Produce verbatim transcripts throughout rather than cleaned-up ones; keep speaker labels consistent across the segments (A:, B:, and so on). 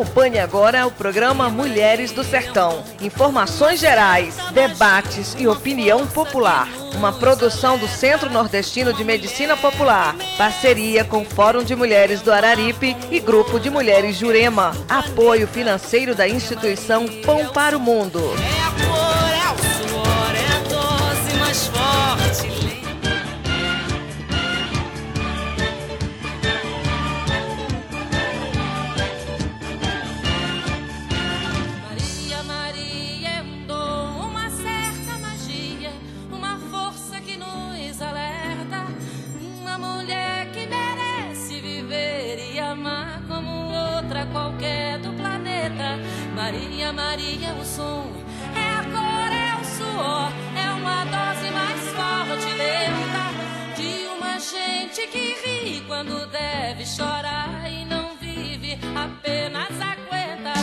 A: Acompanhe agora o programa Mulheres do Sertão. Informações gerais, debates e opinião popular. Uma produção do Centro Nordestino de Medicina Popular. Parceria com o Fórum de Mulheres do Araripe e Grupo de Mulheres Jurema. Apoio financeiro da instituição Pão para o Mundo.
B: É a cor, é o suor, é a dose mais forte.
C: Maria, Maria é um dom, uma certa magia, uma força que nos alerta, uma mulher que merece viver e amar como outra qualquer do planeta. Maria, Maria é o som, é a cor, é o suor, é uma dose mais forte, lenta, de uma gente que ri quando deve chorar e não vive, apenas aguenta.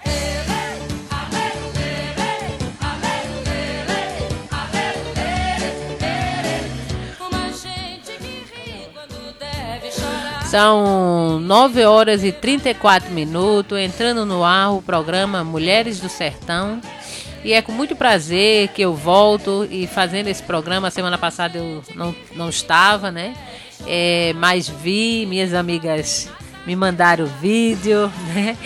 C: Uma gente que ri quando deve chorar.
D: São nove horas e trinta e quatro minutos, entrando no ar o programa Mulheres do Sertão. E é com muito prazer que eu volto e fazendo esse programa. Semana passada eu não, não estava, né? É, mas vi, minhas amigas me mandaram vídeo, né?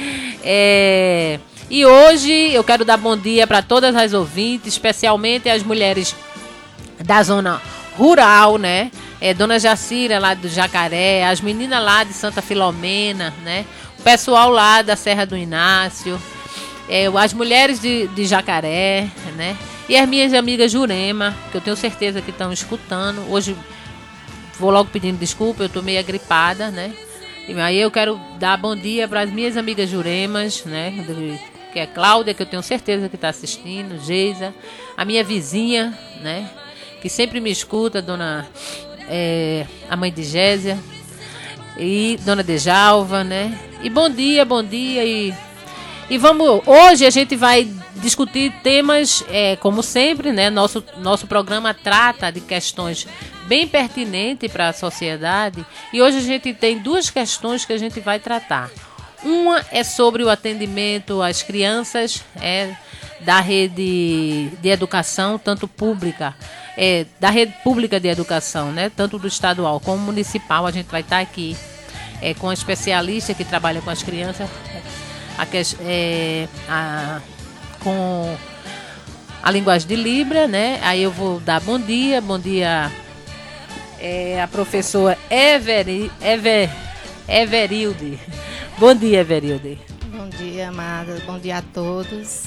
D: É, e hoje eu quero dar bom dia para todas as ouvintes, especialmente as mulheres da zona rural, né? É, Dona Jacira lá do Jacaré, as meninas lá de Santa Filomena, né? O pessoal lá da Serra do Inácio, é, as mulheres de, de Jacaré, né? E as minhas amigas Jurema, que eu tenho certeza que estão escutando. Hoje vou logo pedindo desculpa, eu estou meio agripada, né? E aí eu quero dar bom dia para as minhas amigas Juremas, né? Que é Cláudia, que eu tenho certeza que está assistindo, Geisa, a minha vizinha, né? Que sempre me escuta, dona é, a mãe de Gésia e dona Dejalva, né? E bom dia, bom dia e, e vamos, hoje a gente vai discutir temas, é, como sempre, né? Nosso, nosso programa trata de questões bem pertinentes para a sociedade e hoje a gente tem duas questões que a gente vai tratar. Uma é sobre o atendimento às crianças, é, da rede de educação, tanto pública, é, da rede pública de educação, né, tanto do estadual como municipal. A gente vai estar aqui é, com a especialista que trabalha com as crianças, a, é, a, com a linguagem de Libra, né? Aí eu vou dar bom dia, bom dia é, a professora Everi, Ever, Everilde. Bom dia, Everilde.
E: Bom dia, amada. Bom dia a todos.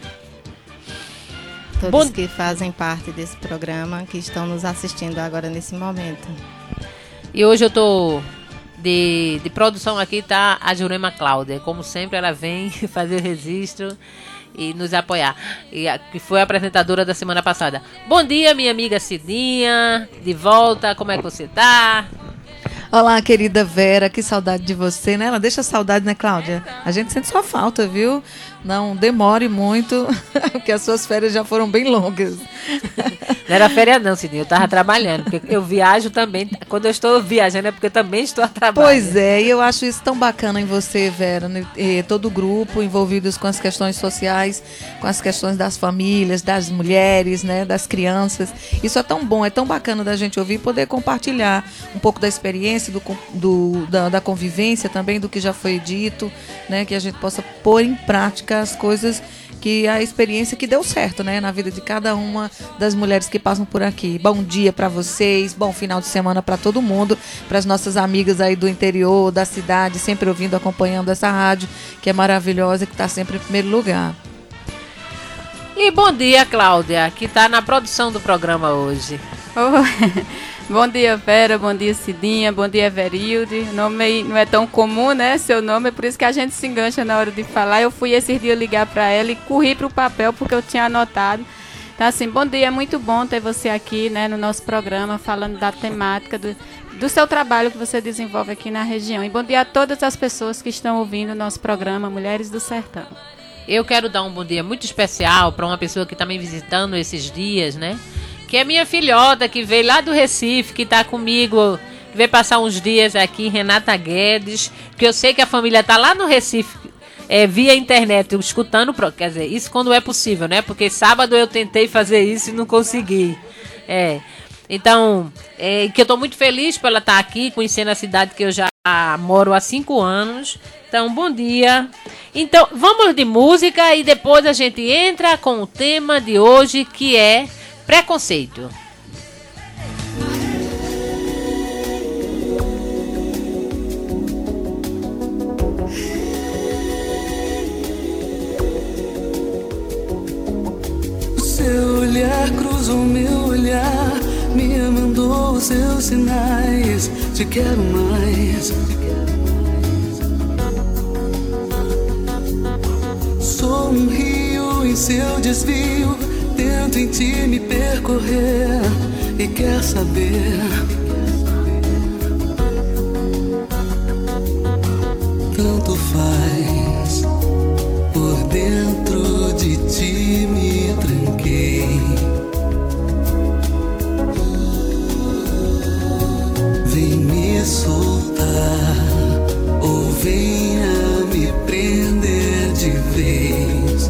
E: Todos
D: Bom...
E: que fazem parte desse programa, que estão nos assistindo agora nesse momento.
D: E hoje eu tô de, de produção aqui, tá a Jurema Cláudia. Como sempre, ela vem fazer o registro e nos apoiar. E a, que foi a apresentadora da semana passada. Bom dia, minha amiga Cidinha. De volta, como é que você tá?
F: Olá, querida Vera, que saudade de você, né? Ela deixa saudade, né, Cláudia? A gente sente sua falta, viu? Não demore muito, porque as suas férias já foram bem longas.
D: Não era férias não, Cidinha, eu tava trabalhando, porque eu viajo também, quando eu estou viajando é porque eu também estou a trabalhar.
F: Pois é, e eu acho isso tão bacana em você, Vera, né? E todo o grupo envolvidos com as questões sociais, com as questões das famílias, das mulheres, né, das crianças. Isso é tão bom, é tão bacana da gente ouvir e poder compartilhar um pouco da experiência, do, do, da, da convivência também, do que já foi dito, né, que a gente possa pôr em prática as coisas, que a experiência que deu certo, né, na vida de cada uma das mulheres que passam por aqui. Bom dia para vocês, bom final de semana para todo mundo, para as nossas amigas aí do interior, da cidade, sempre ouvindo, acompanhando essa rádio, que é maravilhosa e que está sempre em primeiro lugar.
D: E bom dia, Cláudia, que está na produção do programa hoje.
G: Oh. Bom dia, Vera, bom dia, Cidinha, bom dia, Verilde. O nome não é tão comum, né, seu nome, é por isso que a gente se engancha na hora de falar. Eu fui esses dias ligar para ela e corri para o papel porque eu tinha anotado. Então, assim, bom dia, é muito bom ter você aqui, né, no nosso programa, falando da temática do, do seu trabalho que você desenvolve aqui na região. E bom dia a todas as pessoas que estão ouvindo o nosso programa Mulheres do Sertão.
D: Eu quero dar um bom dia muito especial para uma pessoa que está me visitando esses dias, né? Que é minha filhota, que veio lá do Recife, que está comigo, veio passar uns dias aqui, Renata Guedes, que eu sei que a família está lá no Recife, é, via internet, escutando, quer dizer, isso quando é possível, né? Porque sábado eu tentei fazer isso e não consegui. É, então, é, que eu estou muito feliz por ela estar aqui, conhecendo a cidade que eu já moro há cinco anos. Então, bom dia. Então, vamos de música e depois a gente entra com o tema de hoje, que é preconceito.
H: Seu olhar cruzou meu olhar, me mandou os seus sinais. Te quero mais. Sou um rio em seu desvio, tento em ti me percorrer e quer saber. Tanto faz, por dentro de ti me tranquei. Vem me soltar ou venha me prender de vez.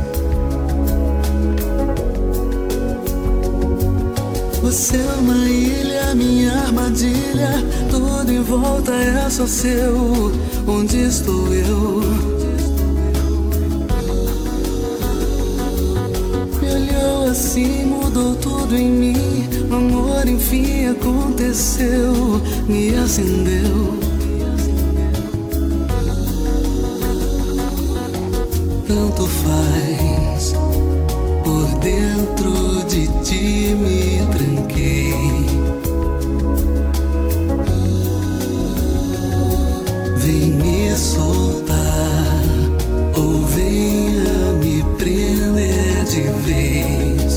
H: Você é uma ilha, minha armadilha, tudo em volta é só seu. Onde estou eu? Me olhou assim, mudou tudo em mim. O amor enfim aconteceu, me acendeu. Tanto faz, por dentro de ti me tranquei. Vem me soltar ou venha me prender de vez.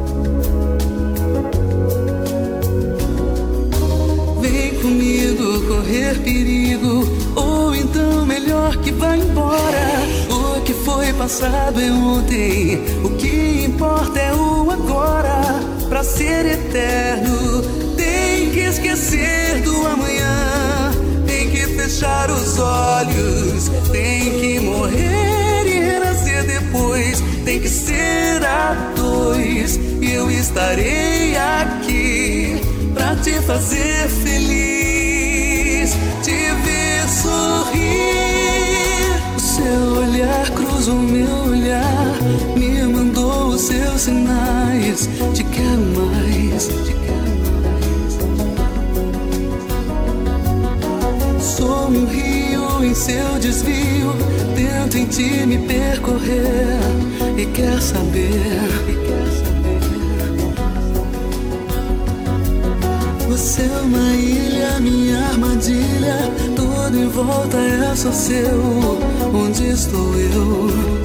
H: Vem comigo correr perigo, ou então melhor que vá embora. O que foi passado é ontem, o que importa é o agora. Pra ser eterno tem que esquecer do amanhã, tem que fechar os olhos, tem que morrer e renascer depois. Tem que ser a dois e eu estarei aqui pra te fazer feliz, te ver sorrir. O seu olhar cruzou meu olhar, me mandou os seus sinais. Te quero mais, te quero mais. Sou um rio em seu desvio, tento em ti me percorrer e quer saber, e quer saber. Você é uma ilha, minha armadilha, tudo em volta é só seu. Onde estou eu?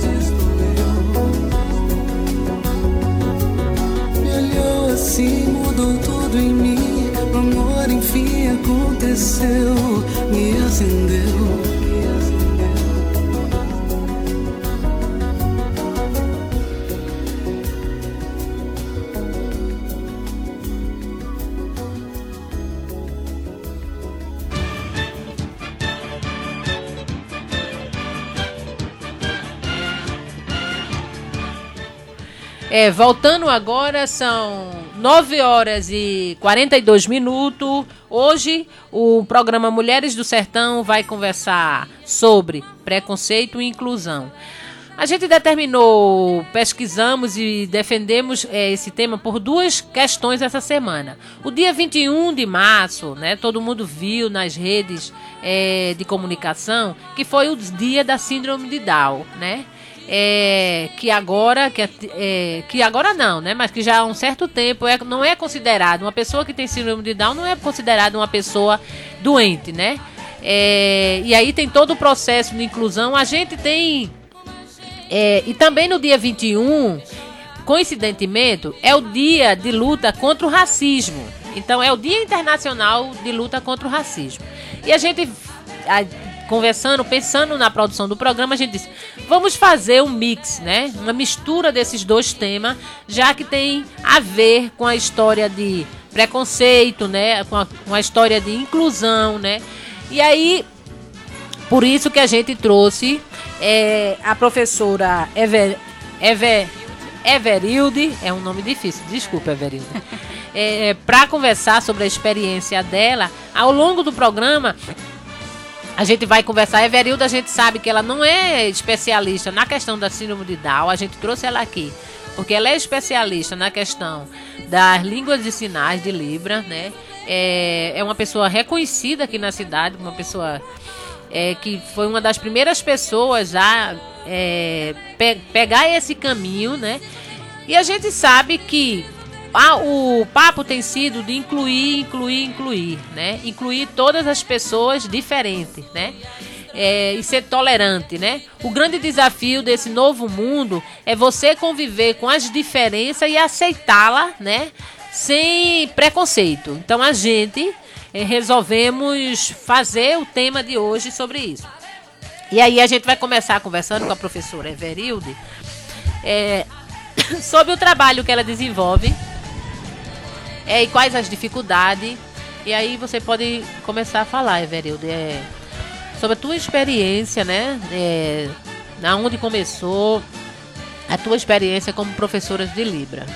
H: Me olhou assim, mudou tudo em mim. O amor enfim aconteceu, me acendeu.
D: É, voltando agora, são nove horas e quarenta e dois minutos. Hoje, o programa Mulheres do Sertão vai conversar sobre preconceito e inclusão. A gente determinou, pesquisamos e defendemos é, esse tema por duas questões essa semana. O dia vinte e um de março, né, todo mundo viu nas redes é, de comunicação, que foi o dia da síndrome de Down, né? É, que agora que, é, que agora não, né? Mas que já há um certo tempo é, não é considerado uma pessoa que tem síndrome de Down, não é considerada uma pessoa doente, né? É, e aí tem todo o processo de inclusão. A gente tem é, e também no dia vinte e um, coincidentemente, é o dia de luta contra o racismo. Então é o Dia Internacional de Luta contra o Racismo. E a gente a, conversando, pensando na produção do programa, a gente disse, vamos fazer um mix, né? Uma mistura desses dois temas, já que tem a ver com a história de preconceito, né? Com a, com a história de inclusão, né? E aí, por isso que a gente trouxe é, a professora Ever, Ever, Everilde, é um nome difícil, desculpa, Everilde, é, para conversar sobre a experiência dela. Ao longo do programa, a gente vai conversar. A Everilde, a gente sabe que ela não é especialista na questão da síndrome de Down, a gente trouxe ela aqui porque ela é especialista na questão das línguas de sinais de Libra, né? É, é uma pessoa reconhecida aqui na cidade, uma pessoa é, que foi uma das primeiras pessoas a é, pe- pegar esse caminho, né? E a gente sabe que a, o papo tem sido de incluir, incluir, incluir, né? Incluir todas as pessoas diferentes, né? É, e ser tolerante, né? O grande desafio desse novo mundo é você conviver com as diferenças e aceitá-la, né? Sem preconceito. Então a gente é, resolvemos fazer o tema de hoje sobre isso. E aí a gente vai começar conversando com a professora Everilde é, sobre o trabalho que ela desenvolve é, e quais as dificuldades. E aí você pode começar a falar, Everilde, é, sobre a tua experiência, né? É, na onde começou a tua experiência como professora de Libra.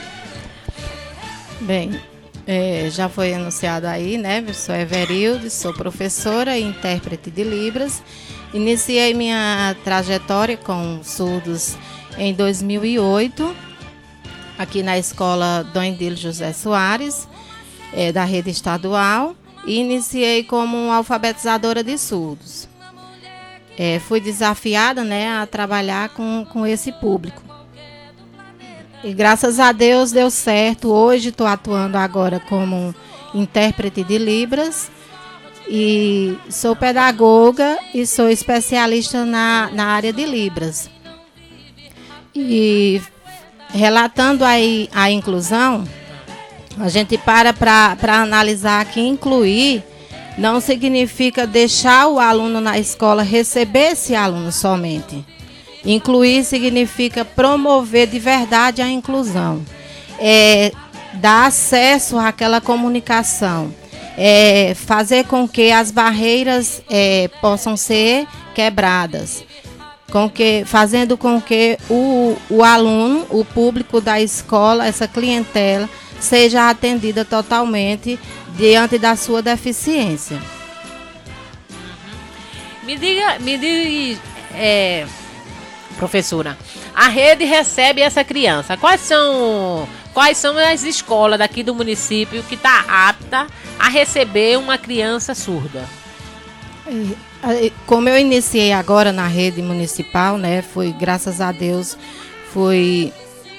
E: Bem, é, já foi anunciado aí, né? Eu sou Everilde, sou professora e intérprete de Libras. Iniciei minha trajetória com surdos em dois mil e oito, aqui na escola Dom Endílio José Soares, é, da rede estadual, e iniciei como alfabetizadora de surdos. É, fui desafiada, né, a trabalhar com, com esse público. E graças a Deus deu certo. Hoje estou atuando agora como intérprete de Libras e sou pedagoga e sou especialista na, na área de Libras. E relatando aí a inclusão, a gente para para analisar que incluir não significa deixar o aluno na escola receber esse aluno somente. Incluir significa promover de verdade a inclusão, é, dar acesso àquela comunicação, é, fazer com que as barreiras é, possam ser quebradas, com que, fazendo com que o, o aluno, o público da escola, essa clientela, seja atendida totalmente diante da sua deficiência.
D: Me diga, me diga, é, professora, a rede recebe essa criança. Quais são, quais são as escolas daqui do município que está apta a receber uma criança surda?
E: Como eu iniciei agora na rede municipal, né, foi, graças a Deus, fui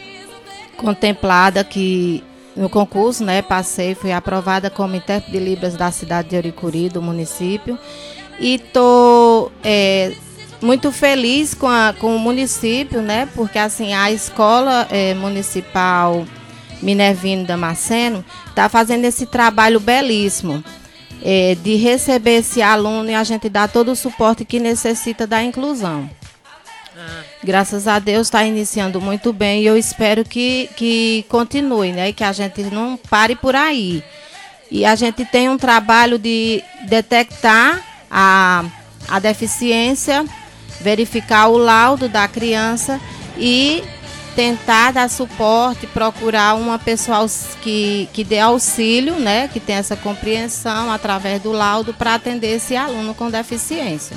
E: contemplada que no concurso, né, passei, fui aprovada como intérprete de Libras da cidade de Oricuri, do município, e estou é, muito feliz com, a, com o município, né, porque assim, a escola é, municipal Minervino Damasceno está fazendo esse trabalho belíssimo é, de receber esse aluno e a gente dar todo o suporte que necessita da inclusão. Graças a Deus está iniciando muito bem e eu espero que, que continue, né? Que a gente não pare por aí. E a gente tem um trabalho de detectar a, a deficiência, verificar o laudo da criança e tentar dar suporte, procurar uma pessoa que, que dê auxílio, né? Que tenha essa compreensão através do laudo para atender esse aluno com deficiência.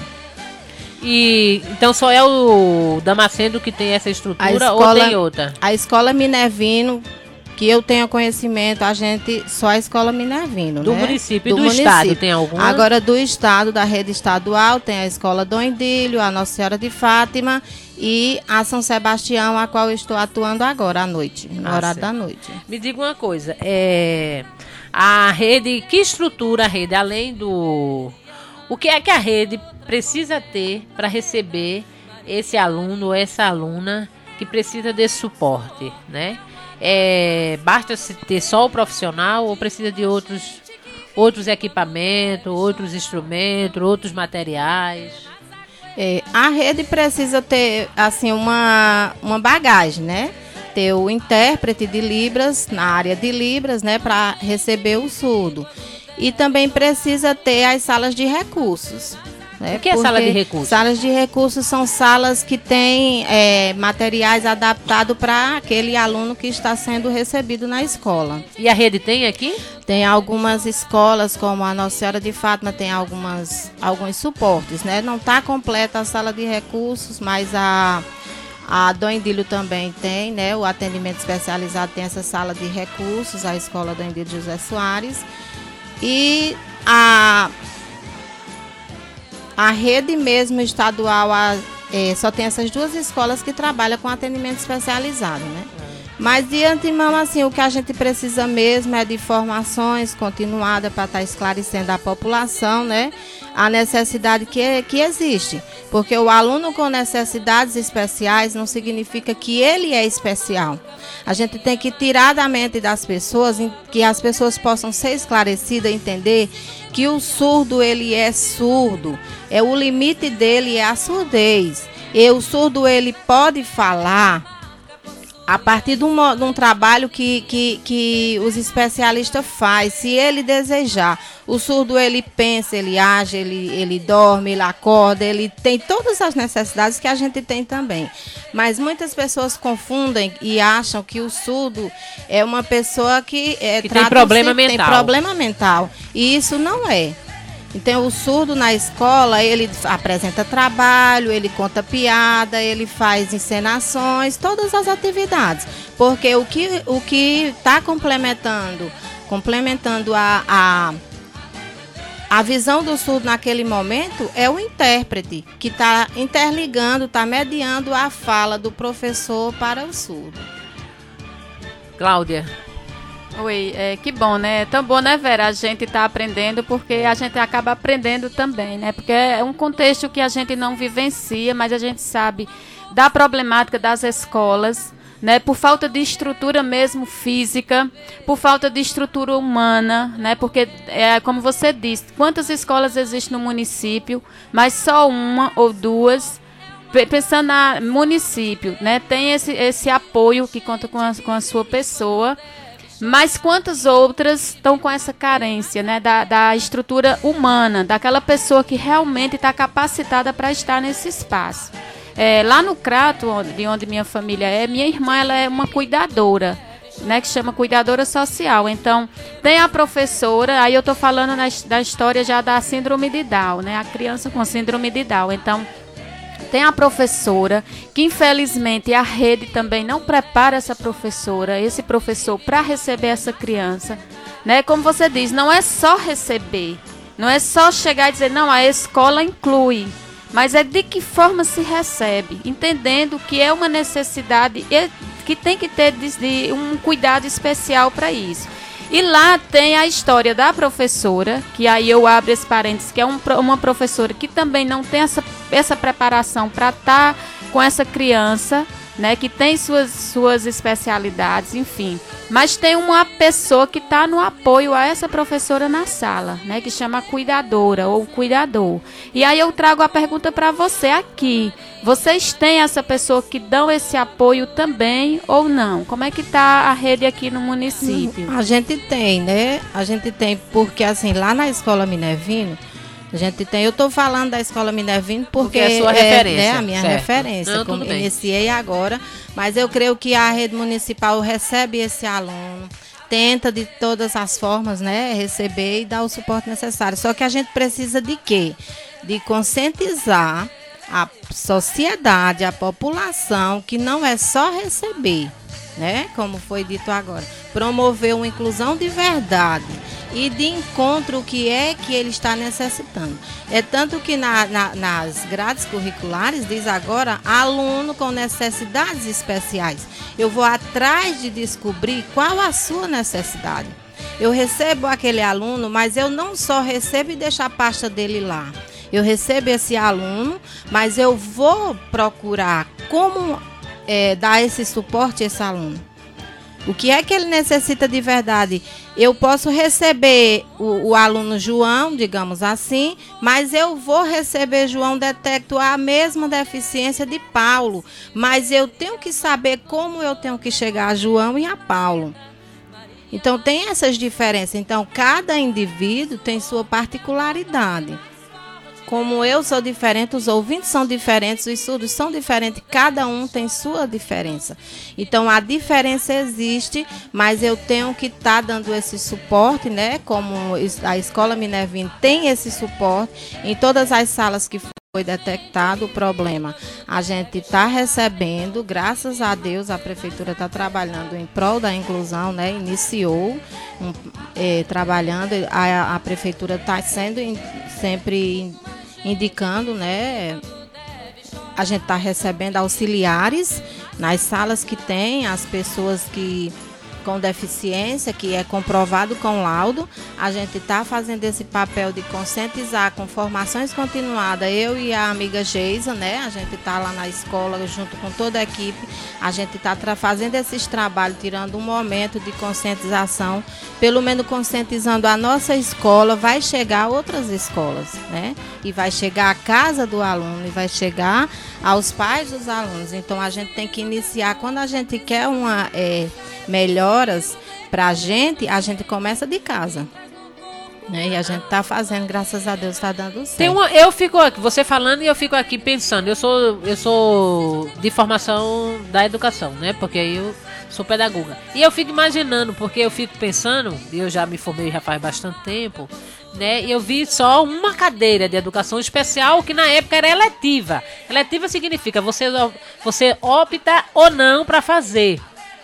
D: E então só é o Damasceno que tem essa estrutura escola, ou tem outra?
E: A escola Minervino, que eu tenho conhecimento, a gente só a escola Minervino,
D: do
E: né?
D: município
E: do
D: e do
E: município.
D: estado tem alguma?
E: Agora do estado, da rede estadual, tem a escola Dom Endílio, a Nossa Senhora de Fátima e a São Sebastião, a qual eu estou atuando agora à noite, no
D: ah,
E: horário
D: certo.
E: da noite.
D: Me diga uma coisa, é a rede, que estrutura a rede, além do... O que é que a rede precisa ter para receber esse aluno ou essa aluna que precisa desse suporte, né? É, basta ter só o profissional ou precisa de outros, outros equipamentos, outros instrumentos, outros materiais?
E: É, a rede precisa ter assim uma, uma bagagem, né? Ter o intérprete de Libras na área de Libras, né? Para receber o surdo. E também precisa ter as salas de recursos, Né?
D: O que é
E: Porque
D: sala de recursos?
E: Salas de recursos são salas que têm é, materiais adaptados para aquele aluno que está sendo recebido na escola.
D: E a rede tem aqui?
E: Tem algumas escolas, como a Nossa Senhora de Fátima, tem algumas, alguns suportes, né? Não está completa a sala de recursos, mas a, a Dom Endílio também tem, né? O atendimento especializado tem essa sala de recursos, a escola Dom Endílio José Soares. E a, a rede mesmo estadual, a, é, só tem essas duas escolas que trabalham com atendimento especializado, né? Mas de antemão, assim, o que a gente precisa mesmo é de informações continuadas para estar esclarecendo à população, né, a necessidade que, que existe. Porque o aluno com necessidades especiais não significa que ele é especial. A gente tem que tirar da mente das pessoas, que as pessoas possam ser esclarecidas, entender que o surdo, ele é surdo. É, o limite dele é a surdez. E o surdo, ele pode falar a partir de um, de um trabalho que, que, que os especialistas fazem, se ele desejar. O surdo, ele pensa, ele age, ele, ele dorme, ele acorda, ele tem todas as necessidades que a gente tem também. Mas muitas pessoas confundem e acham que o surdo é uma pessoa que, é,
D: que tem problema
E: tem
D: mental.
E: problema mental. E isso não é. Então, o surdo na escola, ele apresenta trabalho, ele conta piada, ele faz encenações, todas as atividades. Porque o que o que está complementando, complementando a, a, a visão do surdo naquele momento é o intérprete, que está interligando, está mediando a fala do professor para o surdo.
D: Cláudia.
G: Oi, é, que bom, né? É tão bom, né, Vera? A gente tá aprendendo porque a gente acaba aprendendo também, né? Porque é um contexto que a gente não vivencia, mas a gente sabe da problemática das escolas, né? Por falta de estrutura mesmo física, por falta de estrutura humana, né? Porque, é, como você disse, quantas escolas existem no município, mas só uma ou duas. Pensando no município, né? Tem esse, esse apoio que conta com a, com a sua pessoa. Mas quantas outras estão com essa carência, né, da, da estrutura humana, daquela pessoa que realmente está capacitada para estar nesse espaço. É, lá no Crato, onde, de onde minha família é, minha irmã ela é uma cuidadora, né, que chama cuidadora social. Então, tem a professora, aí eu estou falando na, da história já da síndrome de Down, né, a criança com síndrome de Down. Então, tem a professora, que infelizmente a rede também não prepara essa professora, esse professor para receber essa criança, né? Como você diz, não é só receber, não é só chegar e dizer, não, a escola inclui, mas é de que forma se recebe, entendendo que é uma necessidade e que tem que ter de, de um cuidado especial para isso. E lá tem a história da professora, que aí eu abro esse parênteses, que é um, uma professora que também não tem essa, essa preparação para estar com essa criança, né, que tem suas, suas especialidades, enfim. Mas tem uma pessoa que está no apoio a essa professora na sala, né, que chama cuidadora ou cuidador. E aí eu trago a pergunta para você aqui. Vocês têm essa pessoa que dão esse apoio também ou não? Como é que está a rede aqui no município?
E: A gente tem, né? A gente tem, porque assim, lá na Escola Minervino, a gente tem, eu estou falando da Escola Minervino porque,
D: porque é a sua
E: é,
D: referência.
E: Né, a minha
D: certo.
E: referência,
D: Não,
E: como
D: tudo bem.
E: iniciei agora, mas eu creio que a rede municipal recebe esse aluno, tenta de todas as formas, né, receber e dar o suporte necessário. Só que a gente precisa de quê? De conscientizar a sociedade, a população, que não é só receber, né? Como foi dito agora. Promover uma inclusão de verdade e de encontro o que é que ele está necessitando. É tanto que na, na, nas grades curriculares diz agora aluno com necessidades especiais. Eu vou atrás de descobrir qual a sua necessidade. Eu recebo aquele aluno, mas eu não só recebo e deixo a pasta dele lá. Eu recebo esse aluno, mas eu vou procurar como é, dar esse suporte a esse aluno. O que é que ele necessita de verdade? Eu posso receber o, o aluno João, digamos assim, mas eu vou receber João, detecto a mesma deficiência de Paulo. Mas eu tenho que saber como eu tenho que chegar a João e a Paulo. Então, tem essas diferenças. Então, cada indivíduo tem sua particularidade. como eu sou diferente, os ouvintes são diferentes, os surdos são diferentes, cada um tem sua diferença. Então, a diferença existe, mas eu tenho que estar tá dando esse suporte, né? Como a Escola Minervino tem esse suporte em todas as salas que foi detectado o problema. A gente está recebendo, graças a Deus, a Prefeitura está trabalhando em prol da inclusão, né? Iniciou um, eh, trabalhando, a, a Prefeitura está sendo in, sempre indicando, né? A gente está recebendo auxiliares nas salas que tem, as pessoas que com deficiência, que é comprovado com laudo. A gente está fazendo esse papel de conscientizar com formações continuadas, eu e a amiga Geisa, né? A gente está lá na escola junto com toda a equipe, a gente está fazendo esses trabalhos, tirando um momento de conscientização, pelo menos conscientizando a nossa escola, vai chegar a outras escolas, né? E vai chegar à casa do aluno, e vai chegar aos pais dos alunos. Então, a gente tem que iniciar, quando a gente quer uma é, melhoras para a gente, a gente começa de casa. Né? E a gente está fazendo, graças a Deus, está dando certo.
D: Tem uma, eu fico aqui, você falando e eu fico aqui pensando, eu sou, eu sou de formação da educação, né? Porque eu sou pedagoga. E eu fico imaginando, porque eu fico pensando, e eu já me formei já faz bastante tempo, né? Eu vi só uma cadeira de educação especial que na época era eletiva. Eletiva significa você, você opta ou não para fazer.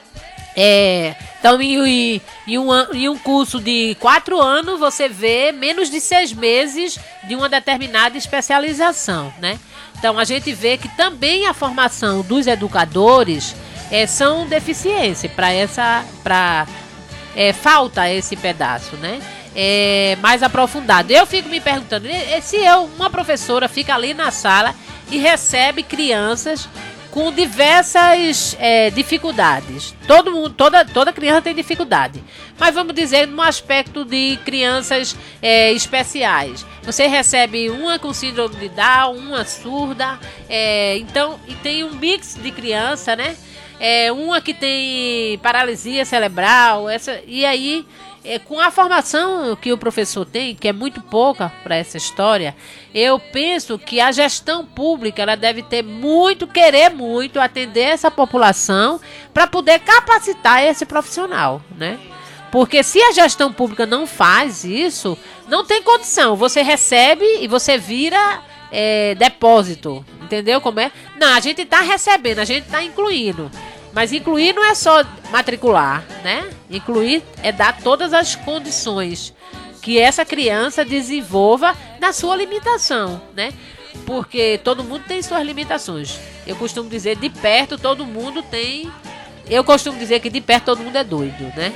D: É, então, em, em, um, em um curso de quatro anos, você vê menos de seis meses de uma determinada especialização, né? Então, a gente vê que também a formação dos educadores é, são deficiência para essa, para é, falta esse pedaço, né? É, mais aprofundado. Eu fico me perguntando, se eu, uma professora, fica ali na sala e recebe crianças com diversas é, dificuldades. Todo mundo, toda, toda criança tem dificuldade. Mas vamos dizer, no aspecto de crianças é, especiais. Você recebe uma com síndrome de Down, uma surda. É, então, e tem um mix de criança, né? É, uma que tem paralisia cerebral. Essa, e aí, é, com a formação que o professor tem, que é muito pouca para essa história, eu penso que a gestão pública ela deve ter muito, querer muito atender essa população para poder capacitar esse profissional, né? Porque se a gestão pública não faz isso, não tem condição. Você recebe e você vira é, depósito, entendeu como é? Não, a gente está recebendo, a gente está incluindo. Mas incluir não é só matricular, né? Incluir é dar todas as condições que essa criança desenvolva na sua limitação, né? Porque todo mundo tem suas limitações. Eu costumo dizer, de perto todo mundo tem... Eu costumo dizer que de perto todo mundo é doido, né?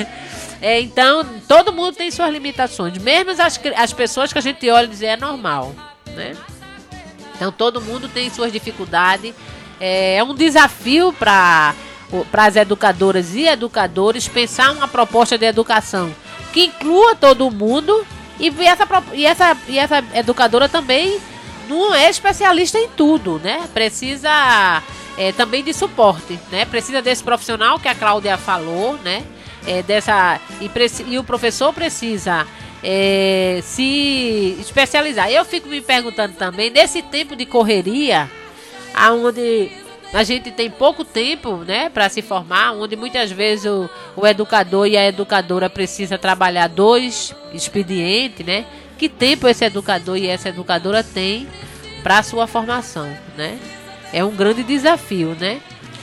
D: é, então, todo mundo tem suas limitações. Mesmo as, as pessoas que a gente olha e diz é normal, né? Então, todo mundo tem suas dificuldades. É um desafio para as educadoras e educadores pensar uma proposta de educação que inclua todo mundo e essa, e essa, e essa educadora também não é especialista em tudo, né? Precisa é, também de suporte, né? Precisa desse profissional que a Cláudia falou, né? É, dessa, e, e o professor precisa é, se especializar. Eu fico me perguntando também, nesse tempo de correria, onde a gente tem pouco tempo, né, para se formar, onde muitas vezes o, o educador e a educadora precisa trabalhar dois expedientes, né? Que tempo esse educador e essa educadora tem para a sua formação, né? É um grande desafio, né?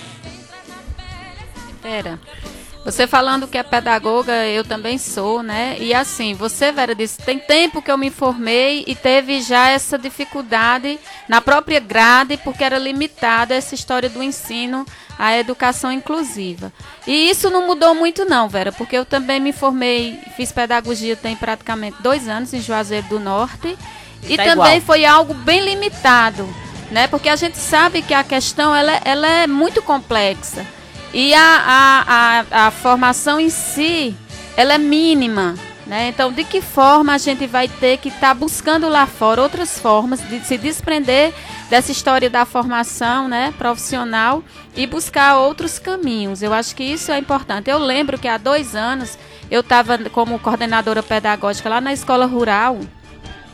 G: Vera, você falando que é pedagoga, eu também sou, né? E assim, você, Vera, disse, tem tempo que eu me formei e teve já essa dificuldade na própria grade, porque era limitada essa história do ensino à educação inclusiva. E isso não mudou muito não, Vera, porque eu também me formei, fiz pedagogia tem praticamente dois anos em Juazeiro do Norte, e
D: tá
G: também
D: igual.
G: Foi algo bem limitado, né? Porque a gente sabe que a questão ela, ela é muito complexa. E a, a, a, a formação em si, ela é mínima, né? Então, de que forma a gente vai ter que estar tá buscando lá fora outras formas de se desprender dessa história da formação, né, profissional e buscar outros caminhos? Eu acho que isso é importante. Eu lembro que há dois anos eu estava como coordenadora pedagógica lá na escola rural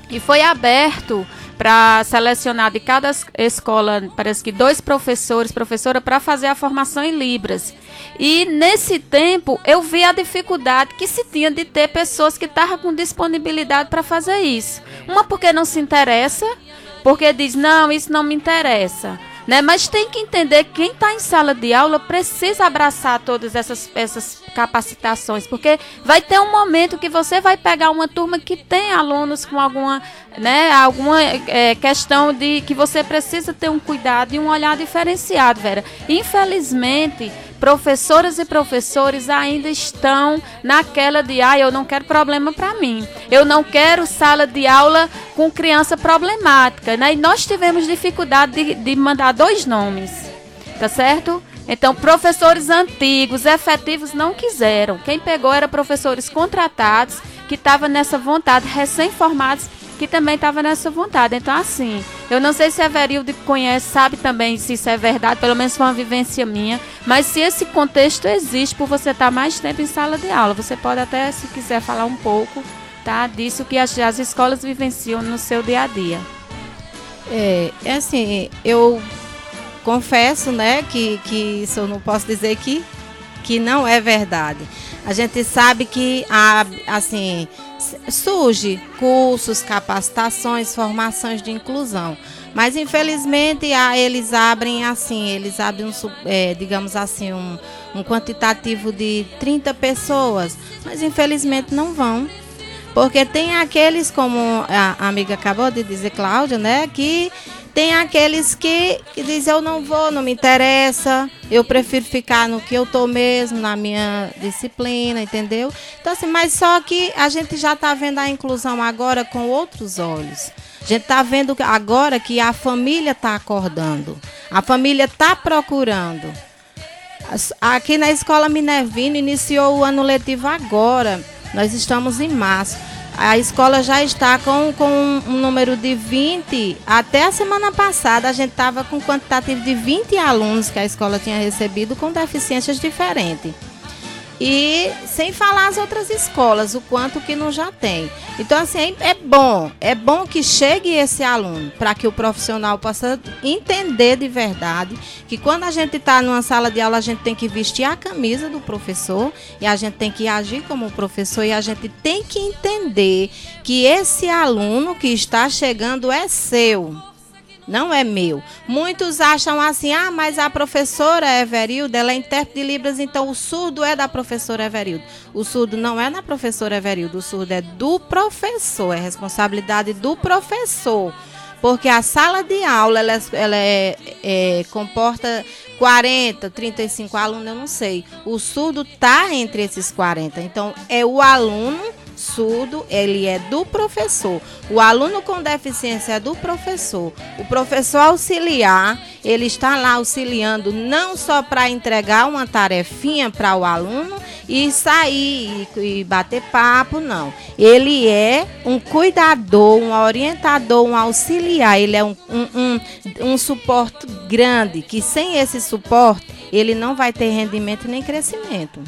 G: e foi aberto para selecionar de cada escola, parece que dois professores, professora, para fazer a formação em Libras. E nesse tempo eu vi a dificuldade que se tinha de ter pessoas que estavam com disponibilidade para fazer isso. Uma porque não se interessa, porque diz, não, isso não me interessa. Né? Mas tem que entender que quem está em sala de aula precisa abraçar todas essas, essas capacitações, porque vai ter um momento que você vai pegar uma turma que tem alunos com alguma, né, alguma é, questão de que você precisa ter um cuidado e um olhar diferenciado, Vera. Infelizmente, professoras e professores ainda estão naquela de, ah, eu não quero problema para mim, eu não quero sala de aula com criança problemática, né? E nós tivemos dificuldade de, de mandar dois nomes, tá certo? Então, professores antigos, efetivos, não quiseram. Quem pegou era professores contratados, que estavam nessa vontade, recém-formados, que também estavam nessa vontade. Então, assim, eu não sei se a Verilde conhece, sabe também se isso é verdade, pelo menos foi uma vivência minha, mas se esse contexto existe por você estar mais tempo em sala de aula, você pode até, se quiser, falar um pouco, tá, disso que as, as escolas vivenciam no seu dia a dia.
E: É, é assim, eu confesso, né, que, que isso eu não posso dizer que, que não é verdade. A gente sabe que, a, assim, surge cursos, capacitações, formações de inclusão. Mas, infelizmente, a, eles abrem, assim, eles abrem, um, é, digamos assim, um, um quantitativo de trinta pessoas. Mas, infelizmente, não vão. Porque tem aqueles, como a amiga acabou de dizer, Cláudia, né, que tem aqueles que, que dizem, eu não vou, não me interessa, eu prefiro ficar no que eu estou mesmo, na minha disciplina, entendeu? Então, assim, mas só que a gente já está vendo a inclusão agora com outros olhos. A gente está vendo agora que a família está acordando, a família está procurando. Aqui na Escola Minervino iniciou o ano letivo agora, nós estamos em março. A escola já está com, com um número de vinte, até a semana passada a gente estava com um quantitativo de vinte alunos que a escola tinha recebido com deficiências diferentes. E sem falar as outras escolas, o quanto que não já tem. Então, assim, é bom, é bom que chegue esse aluno, para que o profissional possa entender de verdade que quando a gente está numa sala de aula, a gente tem que vestir a camisa do professor e a gente tem que agir como professor e a gente tem que entender que esse aluno que está chegando é seu. Não é meu. Muitos acham assim, ah, mas a professora Everilde, ela é intérprete de Libras, então o surdo é da professora Everilde. O surdo não é da professora Everilde, o surdo é do professor, é responsabilidade do professor. Porque a sala de aula, ela, ela é, é, comporta quarenta, trinta e cinco alunos, eu não sei. O surdo está entre esses quarenta, então é o aluno surdo, ele é do professor. O aluno com deficiência é do professor. O professor auxiliar, ele está lá auxiliando não só para entregar uma tarefinha para o aluno e sair e, e bater papo, não. Ele é um cuidador, um orientador, um auxiliar. Ele é um, um, um, um suporte grande, que sem esse suporte, ele não vai ter rendimento nem crescimento.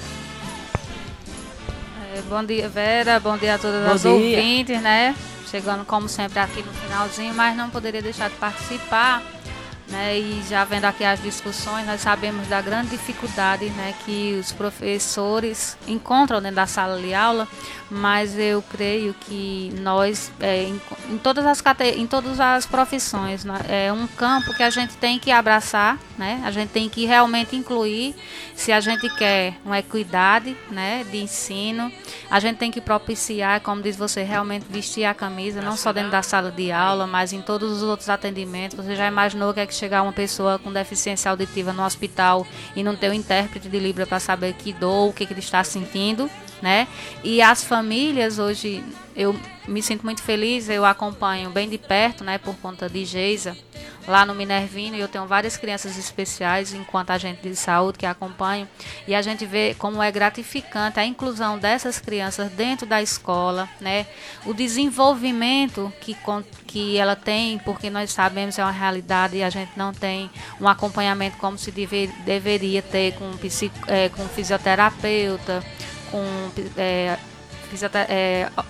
I: Bom dia, Vera. Bom dia a todas
D: Bom
I: as
D: dia.
I: ouvintes, né? Chegando, como sempre, aqui no finalzinho, mas não poderia deixar de participar, né? E já vendo aqui as discussões, nós sabemos da grande dificuldade, né, que os professores encontram dentro da sala de aula, mas eu creio que nós, é, em, em, todas as cate- em todas as profissões, né, é um campo que a gente tem que abraçar, né? A gente tem que realmente incluir, se a gente quer uma equidade, né, de ensino, a gente tem que propiciar, como diz você, realmente vestir a camisa, não só dentro da sala de aula, mas em todos os outros atendimentos. Você já imaginou que é que chegar uma pessoa com deficiência auditiva no hospital e não ter um intérprete de Libra para saber que dor, o que, que ele está sentindo, né? E as famílias hoje, eu me sinto muito feliz, eu acompanho bem de perto, né, por conta de Geisa, lá no Minervino, e eu tenho várias crianças especiais enquanto agente de saúde que acompanho, e a gente vê como é gratificante a inclusão dessas crianças dentro da escola, né, o desenvolvimento que, que ela tem, porque nós sabemos que é uma realidade e a gente não tem um acompanhamento como se deve, deveria ter com, psico, é, com fisioterapeuta, com é, fisioterapeuta, é,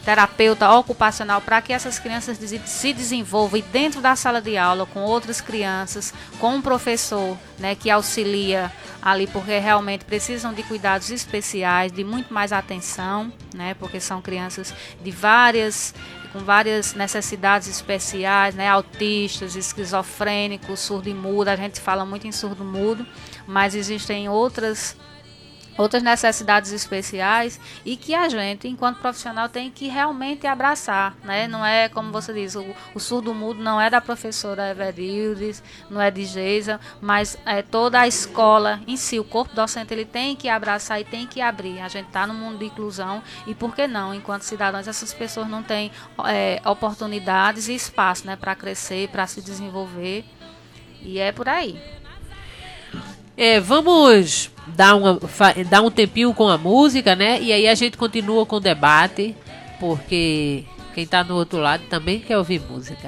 I: terapeuta ocupacional, para que essas crianças se desenvolvam dentro da sala de aula com outras crianças, com um professor, né, que auxilia ali, porque realmente precisam de cuidados especiais, de muito mais atenção, né, porque são crianças de várias, com várias necessidades especiais, né, autistas, esquizofrênicos, surdo e mudo. A gente fala muito em surdo mudo, mas existem outras outras necessidades especiais e que a gente, enquanto profissional, tem que realmente abraçar, né? Não é, como você diz, o, o surdo-mudo não é da professora Everildes, não é de Geisa, mas é toda a escola em si, o corpo docente, ele tem que abraçar e tem que abrir. A gente está no mundo de inclusão e, por que não, enquanto cidadãos, essas pessoas não têm é, oportunidades e espaço, né, para crescer, para se desenvolver, e é por aí.
D: É, vamos dar, uma, dar um tempinho com a música, né? E aí a gente continua com o debate, porque quem está do outro lado também quer ouvir música.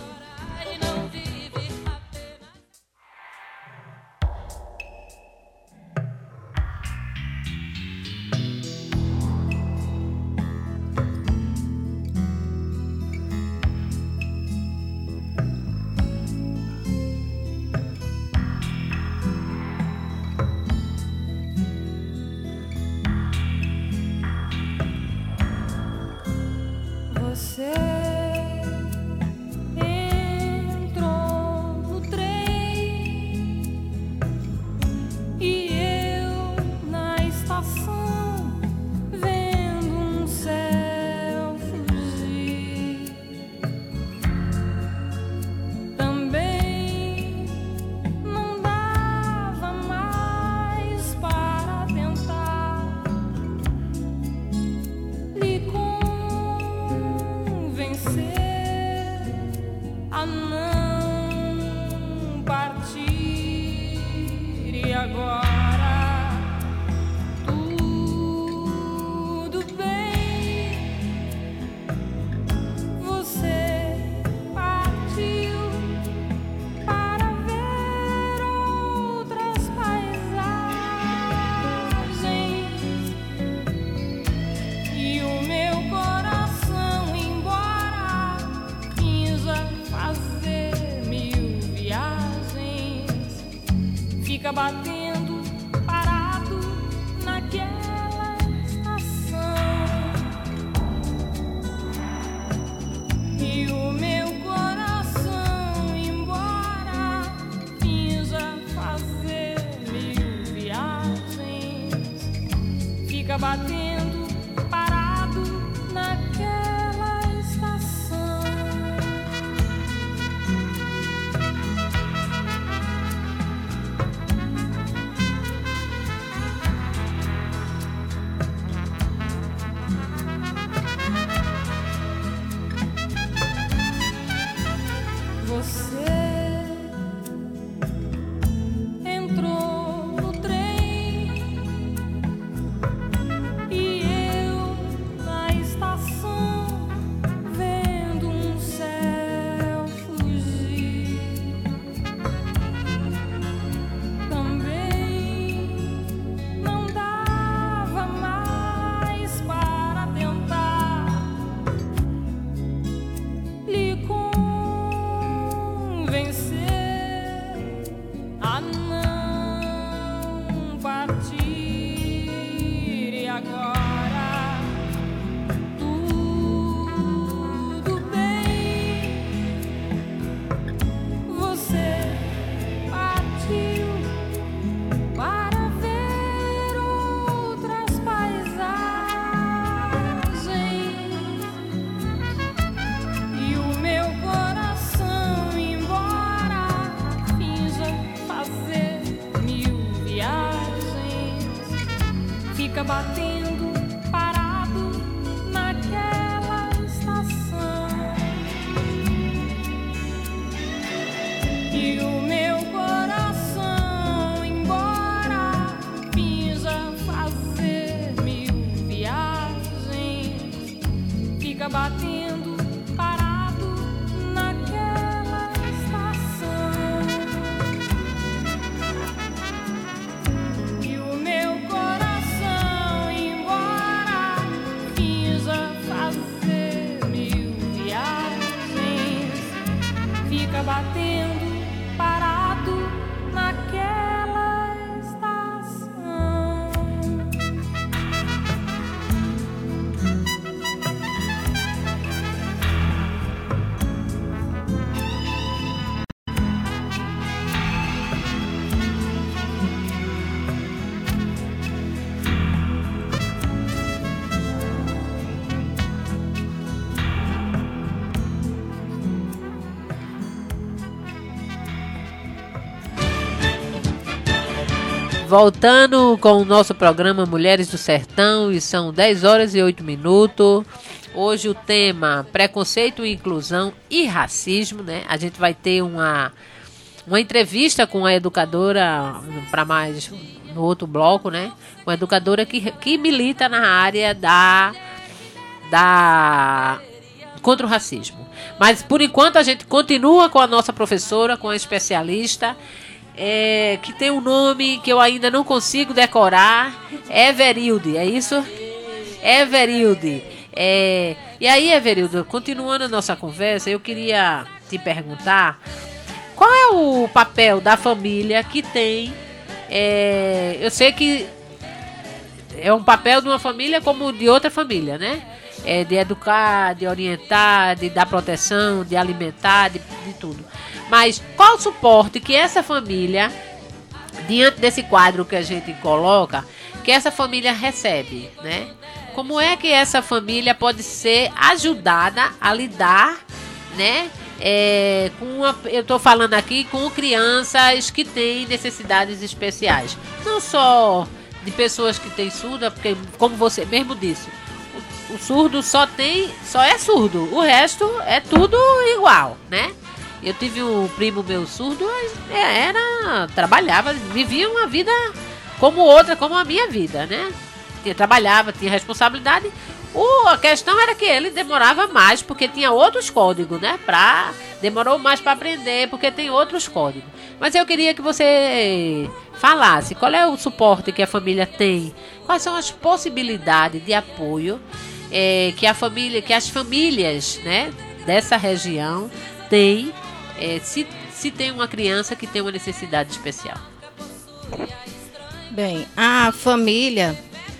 C: Você fica batendo parado naquela estação. E o meu coração, embora finja fazer mil viagens, fica batendo parado naquela estação. Você entrou no trem e eu na estação, vendo um céu fugir. Também não dava mais para tentar lhe vencer a não partir. E agora tudo bem, você partiu para ver outras paisagens e o meu coração, fica batendo parado naquela estação. E o meu coração, embora finja fazer mil viagens, fica batendo parado naquela estação. E o meu coração, fica batendo parado naquela estação.
D: Voltando com o nosso programa Mulheres do Sertão, e são dez horas e oito minutos. Hoje o tema preconceito, inclusão e racismo, né? A gente vai ter uma, uma entrevista com a educadora, para mais no outro bloco, né? Uma educadora que, que milita na área da, da contra o racismo. Mas por enquanto a gente continua com a nossa professora, com a especialista, É, que tem um nome que eu ainda não consigo decorar. Everilde, é isso? Everilde. É, e aí, Everilde, continuando a nossa conversa, eu queria te perguntar qual é o papel da família que tem. É, eu sei que é um papel de uma família como de outra família, né? É, de educar, de orientar, de dar proteção, de alimentar, de, de tudo. Mas qual o suporte que essa família, diante desse quadro que a gente coloca, que essa família recebe, né? Como é que essa família pode ser ajudada a lidar, né? É, com uma, eu estou falando aqui com crianças que têm necessidades especiais. Não só de pessoas que têm surda, porque como você mesmo disse, o, o surdo só tem, só é surdo, o resto é tudo igual, né? Eu tive um primo meu surdo, era, trabalhava, vivia uma vida como outra, como a minha vida, né? Tinha, trabalhava, tinha responsabilidade. O, a questão era que ele demorava mais, porque tinha outros códigos, né? Pra, demorou mais para aprender, porque tem outros códigos. Mas eu queria que você falasse qual é o suporte que a família tem, quais são as possibilidades de apoio é, que, a família, que as famílias, né, dessa região têm. É, se, se tem uma criança que tem uma necessidade especial.
E: Bem, a família,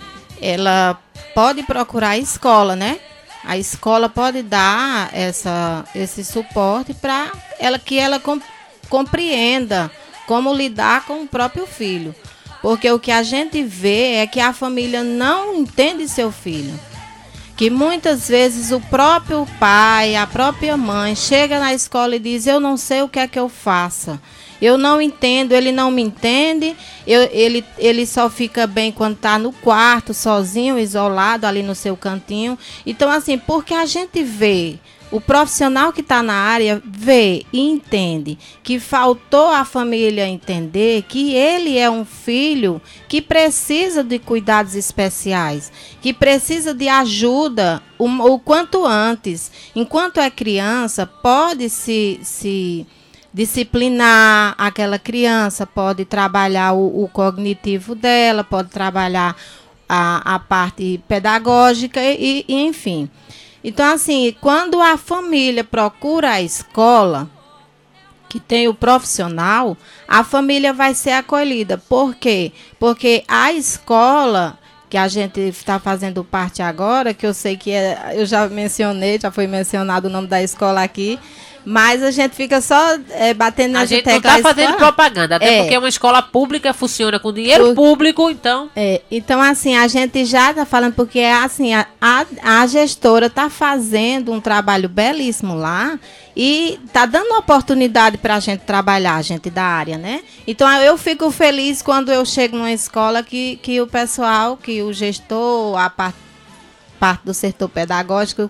E: ela pode procurar a escola, né? A escola pode dar essa, esse suporte para ela, que ela com, compreenda como lidar com o próprio filho. Porque o que a gente vê é que a família não entende seu filho. Que muitas vezes o próprio pai, a própria mãe, chega na escola e diz: eu não sei o que é que eu faça. Eu não entendo, ele não me entende, eu, ele, ele só fica bem quando está no quarto, sozinho, isolado, ali no seu cantinho. Então, assim, porque a gente vê, o profissional que está na área vê e entende que faltou a família entender que ele é um filho que precisa de cuidados especiais, que precisa de ajuda o, o quanto antes. Enquanto é criança, pode se... se disciplinar aquela criança, pode trabalhar o, o cognitivo dela, pode trabalhar a, a parte pedagógica e, e enfim. Então, assim, quando a família procura a escola, que tem o profissional, a família vai ser acolhida. Por quê? Porque a escola, que a gente está fazendo parte agora, que eu sei que é, eu já mencionei, já foi mencionado o nome da escola aqui, mas a gente fica só é, batendo na
D: gente não está fazendo propaganda, até é. porque uma escola pública funciona com dinheiro Por, público, então...
E: É, então, assim, a gente já está falando, porque assim, a, a, a gestora está fazendo um trabalho belíssimo lá e está dando oportunidade para a gente trabalhar, a gente da área, né? Então, eu fico feliz quando eu chego numa escola que, que o pessoal, que o gestor, a parte, parte do setor pedagógico...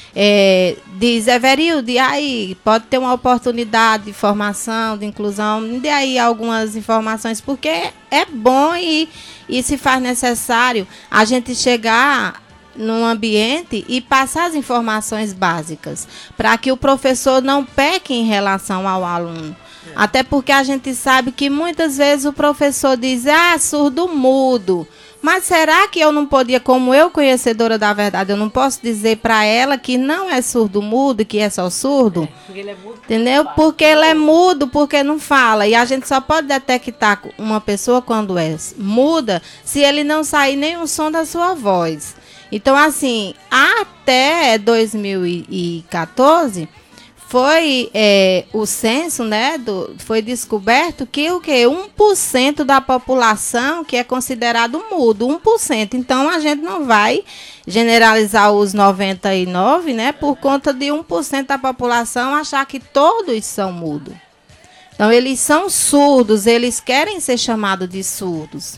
E: É, diz: Everilde, aí pode ter uma oportunidade de formação, de inclusão, dê aí algumas informações, porque é bom e, e se faz necessário a gente chegar num ambiente e passar as informações básicas, para que o professor não peque em relação ao aluno. É. Até porque a gente sabe que muitas vezes o professor diz: ah, surdo mudo. Mas será que eu não podia, como eu conhecedora da verdade, eu não posso dizer para ela que não é surdo-mudo, que é só surdo? É, porque ele é mudo. Entendeu? Porque ele é mudo, porque não fala. E a gente só pode detectar uma pessoa quando é muda se ele não sair nenhum som da sua voz. Então, assim, até dois mil e quatorze... foi é, o censo, né, do, foi descoberto que o que um por cento da população que é considerado mudo, um por cento. Então a gente não vai generalizar os noventa e nove, né, por conta de um por cento da população achar que todos são mudos. Então eles são surdos, eles querem ser chamados de surdos.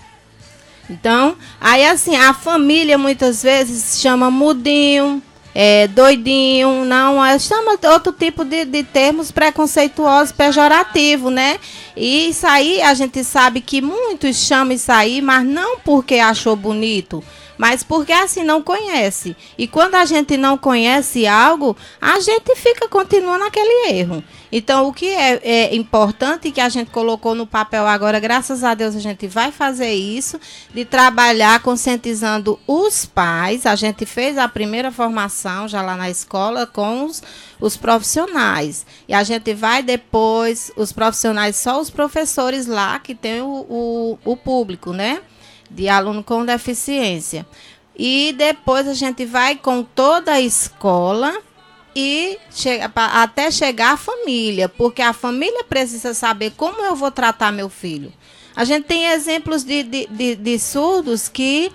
E: Então, aí assim, a família muitas vezes chama mudinho, É, doidinho, não, é, chama outro tipo de, de termos preconceituosos, pejorativos, né? E isso aí, a gente sabe que muitos chamam isso aí, mas não porque achou bonito, mas porque assim não conhece. E quando a gente não conhece algo, a gente fica continuando naquele erro. Então, o que é, é importante que a gente colocou no papel agora, graças a Deus a gente vai fazer isso, de trabalhar conscientizando os pais. A gente fez a primeira formação já lá na escola com os, os profissionais. E a gente vai depois, os profissionais, só os professores lá que tem o, o, o público, né? De aluno com deficiência. E depois a gente vai com toda a escola e chega, até chegar a família, porque a família precisa saber como eu vou tratar meu filho. A gente tem exemplos de, de, de, de surdos que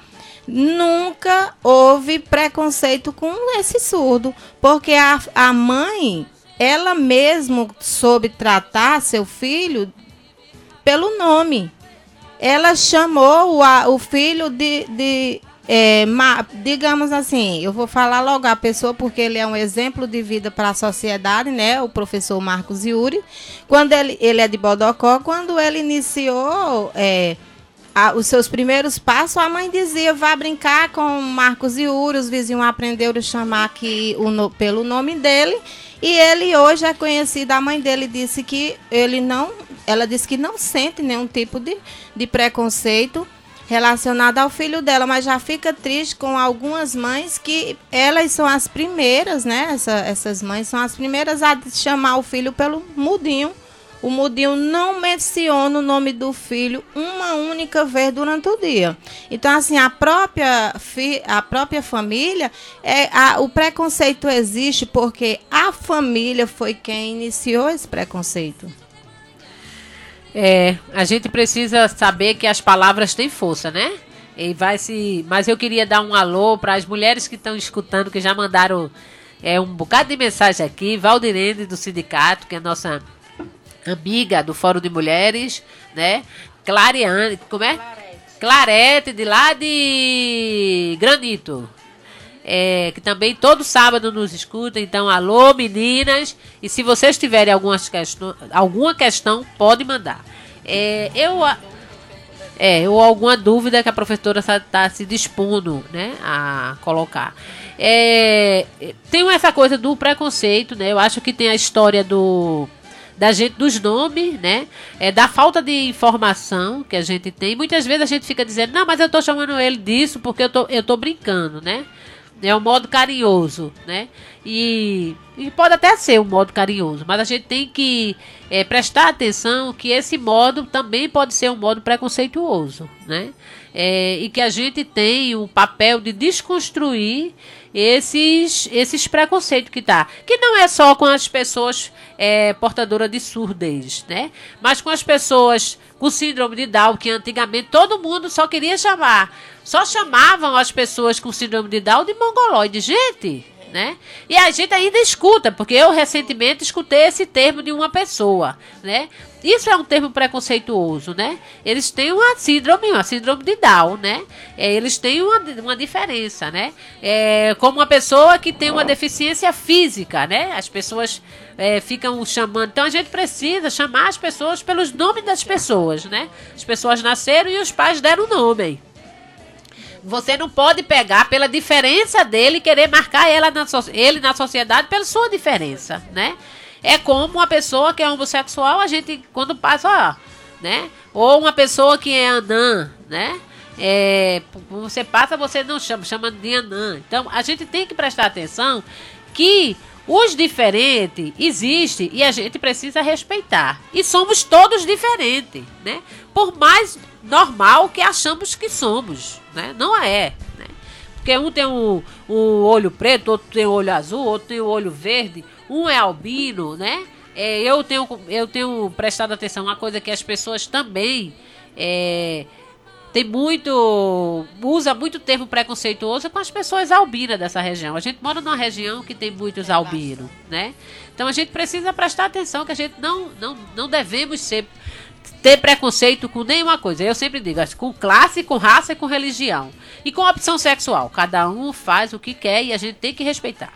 E: nunca houve preconceito com esse surdo, porque a, a mãe, ela mesmo soube tratar seu filho pelo nome. Ela chamou o, a, o filho de, de é, ma, digamos assim, eu vou falar logo a pessoa porque ele é um exemplo de vida para a sociedade, né? O professor Marcos Yuri, quando ele, ele é de Bodocó, quando ele iniciou é, a, os seus primeiros passos, a mãe dizia, vá brincar com Marcos Yuri, os vizinhos aprenderam a chamar aqui o, no, pelo nome dele, e ele hoje é conhecido, a mãe dele disse que ele não, ela disse que não sente nenhum tipo de, de preconceito relacionado ao filho dela, mas já fica triste com algumas mães que elas são as primeiras, né? Essa, essas mães são as primeiras a chamar o filho pelo mudinho. O mudinho não menciona o nome do filho uma única vez durante o dia. Então, assim, a própria, fi, a própria família, é, a, o preconceito existe porque a família foi quem iniciou esse preconceito.
D: É, a gente precisa saber que as palavras têm força, né? E vai se, mas eu queria dar um alô para as mulheres que estão escutando, que já mandaram é, um bocado de mensagem aqui. Valdirene do sindicato, que é nossa amiga do Fórum de Mulheres, né? Clareane, como é? Clarete, Clarete de lá de Granito. É, que também todo sábado nos escuta. Então, alô, meninas. E se vocês tiverem algumas questão, alguma questão, pode mandar. É, eu, é, ou alguma dúvida que a professora está se dispondo, né, a colocar. É, tem essa coisa do preconceito, né? Eu acho que tem a história do... da gente, dos nomes, né? É, da falta de informação que a gente tem. Muitas vezes a gente fica dizendo, não, mas eu tô chamando ele disso porque eu tô, eu tô brincando, né? É um modo carinhoso, né? E, e pode até ser um modo carinhoso, mas a gente tem que é, prestar atenção que esse modo também pode ser um modo preconceituoso, né? É, e que a gente tem o papel de desconstruir esses, esses preconceitos que tá. Que não é só com as pessoas é, portadoras de surdez, né? Mas com as pessoas com síndrome de Down, que antigamente todo mundo só queria chamar. Só chamavam as pessoas com síndrome de Down de mongoloide, gente, né? E a gente ainda escuta, porque eu recentemente escutei esse termo de uma pessoa, né? Isso é um termo preconceituoso, né? Eles têm uma síndrome, uma síndrome de Down, né? É, eles têm uma, uma diferença, né? É, como uma pessoa que tem uma deficiência física, né? As pessoas é, ficam chamando. Então a gente precisa chamar as pessoas pelos nomes das pessoas, né? As pessoas nasceram e os pais deram o nome. Você não pode pegar pela diferença dele e querer marcar ela na so- ele na sociedade pela sua diferença, né? É como uma pessoa que é homossexual, a gente, quando passa, ó, né? Ou uma pessoa que é anã, né? É, você passa, você não chama, chama de anã. Então, a gente tem que prestar atenção que os diferentes existem e a gente precisa respeitar. E somos todos diferentes, né? Por mais normal que achamos que somos, né? Não é, né? Porque um tem um, um olho preto, outro tem um olho azul, outro tem um olho verde, um é albino, né? É, eu, tenho, eu tenho prestado atenção, uma coisa que as pessoas também é, tem muito, usa muito termo preconceituoso com as pessoas albinas dessa região. A gente mora numa região que tem muitos albinos, né? Então a gente precisa prestar atenção que a gente não, não, não devemos ser, ter preconceito com nenhuma coisa. Eu sempre digo, com classe, com raça e com religião. E com opção sexual. Cada um faz o que quer e a gente tem que respeitar.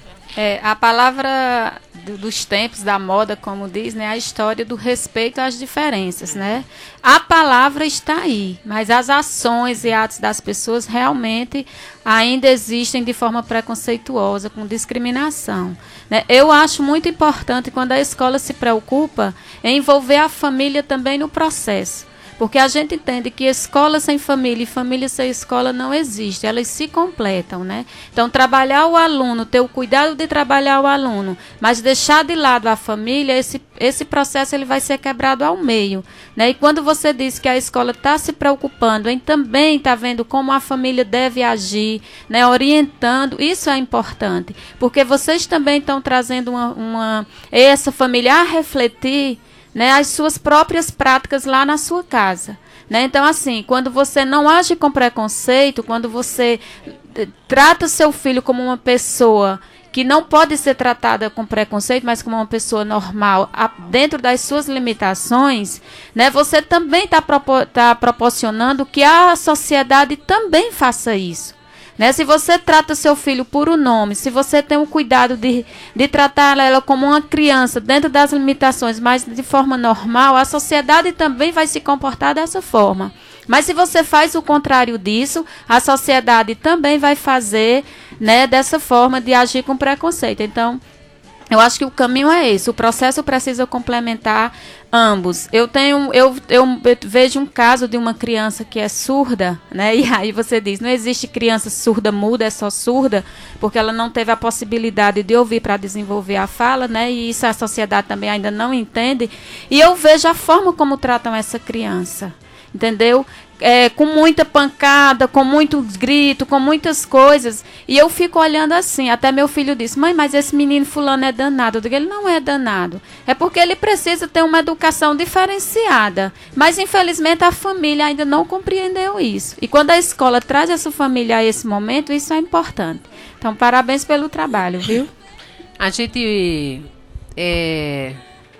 G: É, a palavra do, dos tempos, da moda, como diz, né, a história do respeito às diferenças, né? A palavra está aí, mas as ações e atos das pessoas realmente ainda existem de forma preconceituosa, com discriminação, né? Eu acho muito importante quando a escola se preocupa em envolver a família também no processo. Porque a gente entende que escola sem família e família sem escola não existe, elas se completam, né? Então, trabalhar o aluno, ter o cuidado de trabalhar o aluno, mas deixar de lado a família, esse, esse processo ele vai ser quebrado ao meio, né? E quando você diz que a escola está se preocupando em também estar tá vendo como a família deve agir, né? Orientando, isso é importante, porque vocês também estão trazendo uma, uma, essa família a refletir, né, as suas próprias práticas lá na sua casa, né? Então, assim, quando você não age com preconceito, quando você trata seu filho como uma pessoa que não pode ser tratada com preconceito, mas como uma pessoa normal, a, dentro das suas limitações, né, você também está propo, tá proporcionando que a sociedade também faça isso. Né? Se você trata seu filho por um nome, se você tem o cuidado de, de tratar ela como uma criança dentro das limitações, mas de forma normal, a sociedade também vai se comportar dessa forma. Mas se você faz o contrário disso, a sociedade também vai fazer, né, dessa forma de agir com preconceito. Então, eu acho que o caminho é esse. O processo precisa complementar ambos. Eu tenho, eu, eu, eu vejo um caso de uma criança que é surda, né? E aí você diz, não existe criança surda muda, é só surda, porque ela não teve a possibilidade de ouvir para desenvolver a fala, né? E isso a sociedade também ainda não entende. E eu vejo a forma como tratam essa criança, entendeu? É, com muita pancada, com muitos gritos, com muitas coisas. E eu fico olhando assim. Até meu filho disse, mãe, mas esse menino fulano é danado. Eu digo, ele não é danado. É porque ele precisa ter uma educação diferenciada. Mas, infelizmente, a família ainda não compreendeu isso. E quando a escola traz essa família a esse momento, isso é importante. Então, parabéns pelo trabalho, viu?
D: A gente... É...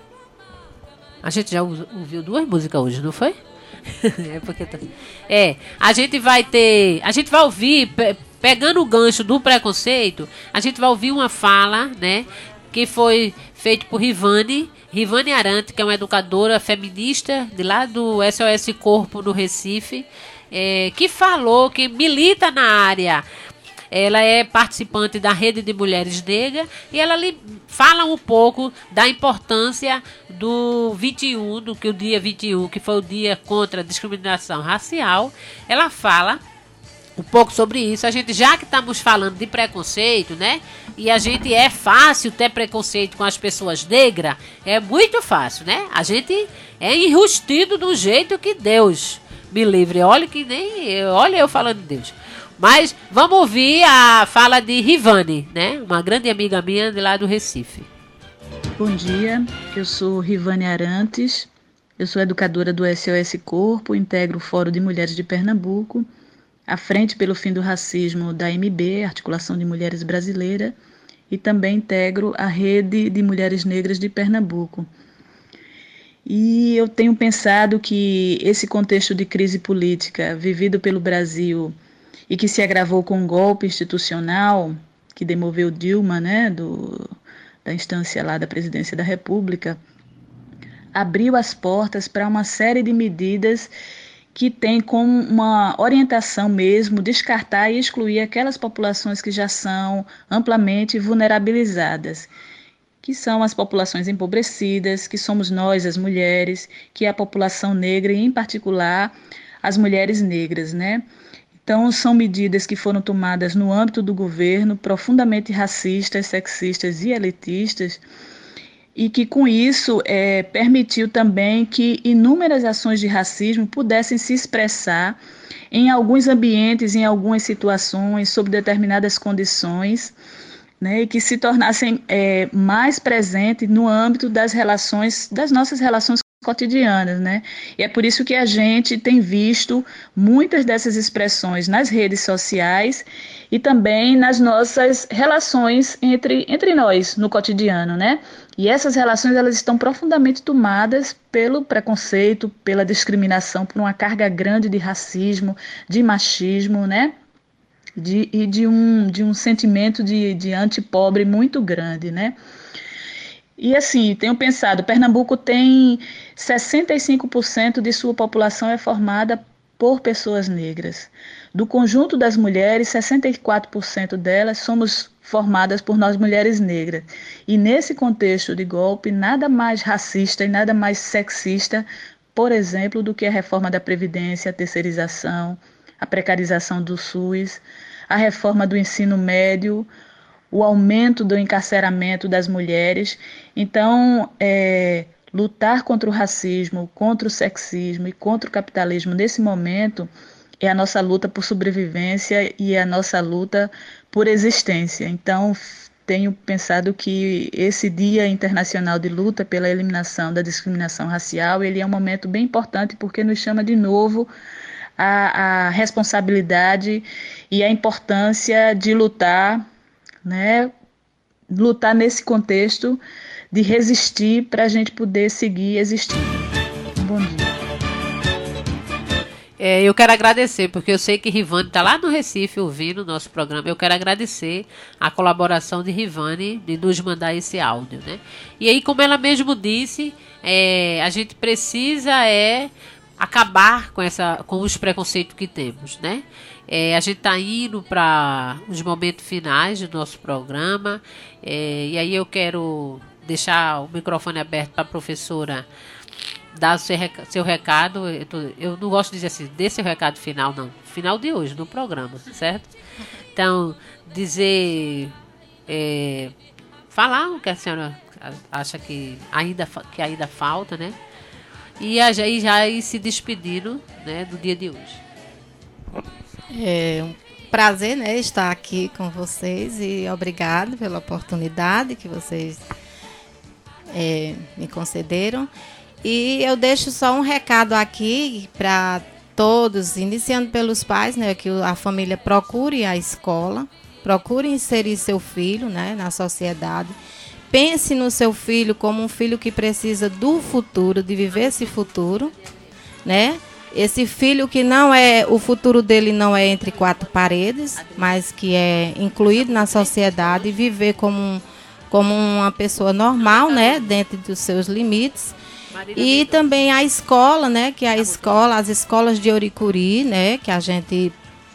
D: A gente já ouviu duas músicas hoje, não foi? é porque tá... é a gente vai ter a gente vai ouvir pe pegando o gancho do preconceito, a gente vai ouvir uma fala, né, que foi feita por Rivane Rivane Arante, que é uma educadora feminista de lá do S O S Corpo no Recife, é, que falou que milita na área. Ela é participante da Rede de Mulheres Negras e ela lhe fala um pouco da importância do vinte e um, do que o dia vinte e um, que foi o dia contra a discriminação racial. Ela fala um pouco sobre isso. A gente, já que estamos falando de preconceito, né? E a gente é fácil ter preconceito com as pessoas negras, é muito fácil, né? A gente é enrustido do jeito que Deus me livre. Olha que nem, olha eu falando de Deus. Mas vamos ouvir a fala de Rivane, né? Uma grande amiga minha de lá do Recife.
J: Bom dia, eu sou Rivane Arantes, eu sou educadora do S O S Corpo, integro o Fórum de Mulheres de Pernambuco, à Frente pelo Fim do Racismo da M B, Articulação de Mulheres Brasileira, e também integro a Rede de Mulheres Negras de Pernambuco. E eu tenho pensado que esse contexto de crise política vivido pelo Brasil e que se agravou com um golpe institucional que demoveu Dilma, né, do, da instância lá da presidência da República, abriu as portas para uma série de medidas que tem como uma orientação mesmo descartar e excluir aquelas populações que já são amplamente vulnerabilizadas, que são as populações empobrecidas, que somos nós, as mulheres, que é a população negra e, em particular, as mulheres negras, né? Então, são medidas que foram tomadas no âmbito do governo, profundamente racistas, sexistas e elitistas, e que, com isso, é, permitiu também que inúmeras ações de racismo pudessem se expressar em alguns ambientes, em algumas situações, sob determinadas condições, né, e que se tornassem é, mais presentes no âmbito das relações, das nossas relações cotidianas, né? E é por isso que a gente tem visto muitas dessas expressões nas redes sociais e também nas nossas relações entre, entre nós no cotidiano, né? E essas relações, elas estão profundamente tomadas pelo preconceito, pela discriminação, por uma carga grande de racismo, de machismo, né? De, e de um, de um sentimento de, de antipobre muito grande, né? E assim, tenho pensado, Pernambuco tem sessenta e cinco por cento de sua população é formada por pessoas negras. Do conjunto das mulheres, sessenta e quatro por cento delas somos formadas por nós mulheres negras. E nesse contexto de golpe, nada mais racista e nada mais sexista, por exemplo, do que a reforma da Previdência, a terceirização, a precarização do SUS, a reforma do ensino médio, o aumento do encarceramento das mulheres. Então, é, lutar contra o racismo, contra o sexismo e contra o capitalismo nesse momento é a nossa luta por sobrevivência e a nossa luta por existência. Então, tenho pensado que esse Dia Internacional de Luta pela Eliminação da Discriminação Racial, ele é um momento bem importante porque nos chama de novo a, a responsabilidade e a importância de lutar, né, lutar nesse contexto de resistir para a gente poder seguir existindo. Bom dia.
D: É, eu quero agradecer, porque eu sei que Rivane está lá no Recife ouvindo o nosso programa. Eu quero agradecer a colaboração de Rivane de nos mandar esse áudio, né? E aí, como ela mesmo disse, é, a gente precisa é acabar com, essa, com os preconceitos que temos, né? É, a gente está indo para os momentos finais do nosso programa, é, e aí eu quero deixar o microfone aberto para a professora dar o seu, reca- seu recado. Eu, tô, eu não gosto de dizer assim, dê seu recado final, não. Final de hoje, no programa, certo? Então, dizer, é, falar o que a senhora acha que ainda, que ainda falta, né? E aí já ir se despedindo, né, do dia de hoje.
E: É um prazer, né, estar aqui com vocês e obrigado pela oportunidade que vocês é, me concederam. E eu deixo só um recado aqui para todos, iniciando pelos pais, né, que a família procure a escola, procure inserir seu filho, né, na sociedade. Pense no seu filho como um filho que precisa do futuro, de viver esse futuro, né? Esse filho que não é, o futuro dele não é entre quatro paredes, mas que é incluído na sociedade e viver como, um, como uma pessoa normal, né? Dentro dos seus limites. E também a escola, né? Que a escola, as escolas de Oricuri, né? Que a gente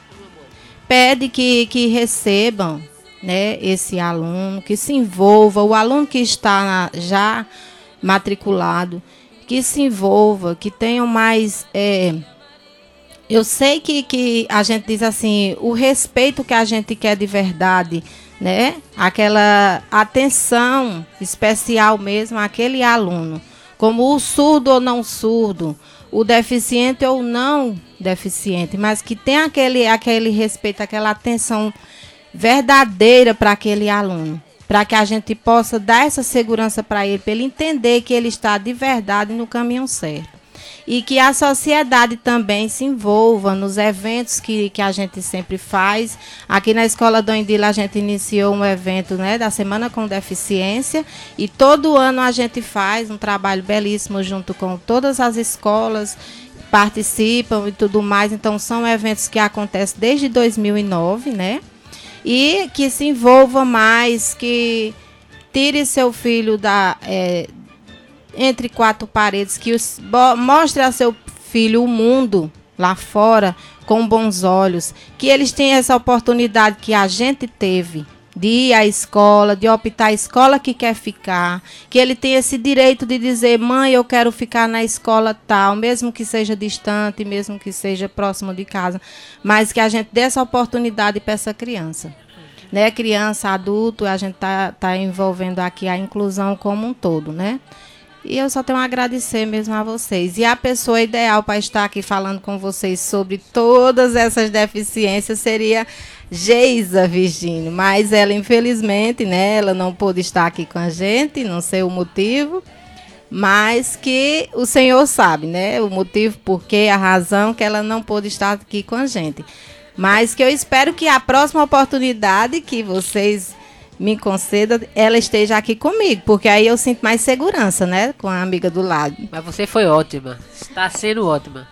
E: pede que, que recebam, né, esse aluno, que se envolva, o aluno que está na, já matriculado, que se envolva, que tenham mais... É, eu sei que, que a gente diz assim, o respeito que a gente quer de verdade, né? Aquela atenção especial mesmo àquele aluno, como o surdo ou não surdo, o deficiente ou não deficiente, mas que tem aquele, aquele respeito, aquela atenção verdadeira para aquele aluno, para que a gente possa dar essa segurança para ele, para ele entender que ele está de verdade no caminho certo. E que a sociedade também se envolva nos eventos que, que a gente sempre faz. Aqui na Escola Dom Indila a gente iniciou um evento, né, da Semana com Deficiência, e todo ano a gente faz um trabalho belíssimo junto com todas as escolas, participam e tudo mais. Então são eventos que acontecem desde dois mil e nove, né? E que se envolva mais, que tire seu filho da, é, entre quatro paredes, que os, bo, mostre a seu filho o mundo lá fora com bons olhos, que eles tenham essa oportunidade que a gente teve, de ir à escola, de optar a escola que quer ficar, que ele tem esse direito de dizer, mãe, eu quero ficar na escola tal, mesmo que seja distante, mesmo que seja próximo de casa, mas que a gente dê essa oportunidade para essa criança. Né? Criança, adulto, a gente está tá envolvendo aqui a inclusão como um todo, né? E eu só tenho a agradecer mesmo a vocês. E a pessoa ideal para estar aqui falando com vocês sobre todas essas deficiências seria Geisa Virgínio. Mas ela, infelizmente, né, ela não pôde estar aqui com a gente, não sei o motivo. Mas que o Senhor sabe, né? O motivo, porquê, a razão que ela não pôde estar aqui com a gente. Mas que eu espero que a próxima oportunidade que vocês me conceda, ela esteja aqui comigo, porque aí eu sinto mais segurança, né, com a amiga do lado.
D: Mas você foi ótima, está sendo ótima.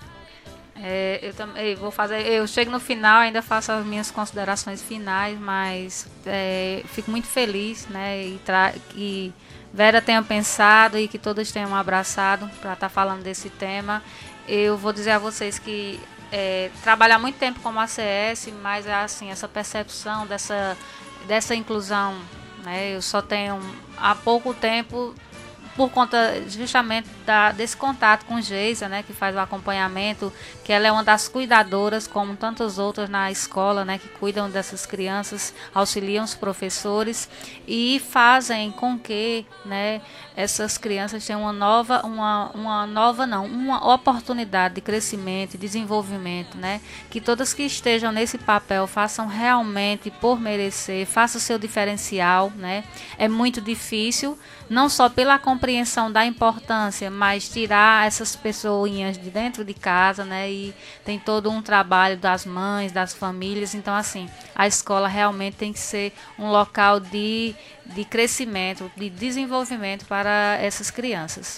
I: É, eu também vou fazer, eu chego no final, ainda faço as minhas considerações finais, mas é, fico muito feliz, né, e tra que Vera tenha pensado e que todos tenham abraçado para estar tá falando desse tema. Eu vou dizer a vocês que é, trabalhar muito tempo como A C S, mas assim, essa percepção dessa dessa inclusão, né, eu só tenho há pouco tempo, por conta justamente da, desse contato com Geisa, né, que faz o acompanhamento, que ela é uma das cuidadoras, como tantas outras na escola, né, que cuidam dessas crianças, auxiliam os professores e fazem com que, né, essas crianças tenham uma nova, uma, uma nova não, uma oportunidade de crescimento e desenvolvimento, né, que todas que estejam nesse papel façam realmente por merecer, façam o seu diferencial, né, é muito difícil, não só pela compreensão da importância, mas tirar essas pessoinhas de dentro de casa, né? E tem todo um trabalho das mães, das famílias. Então, assim, a escola realmente tem que ser um local de, de crescimento, de desenvolvimento para essas crianças.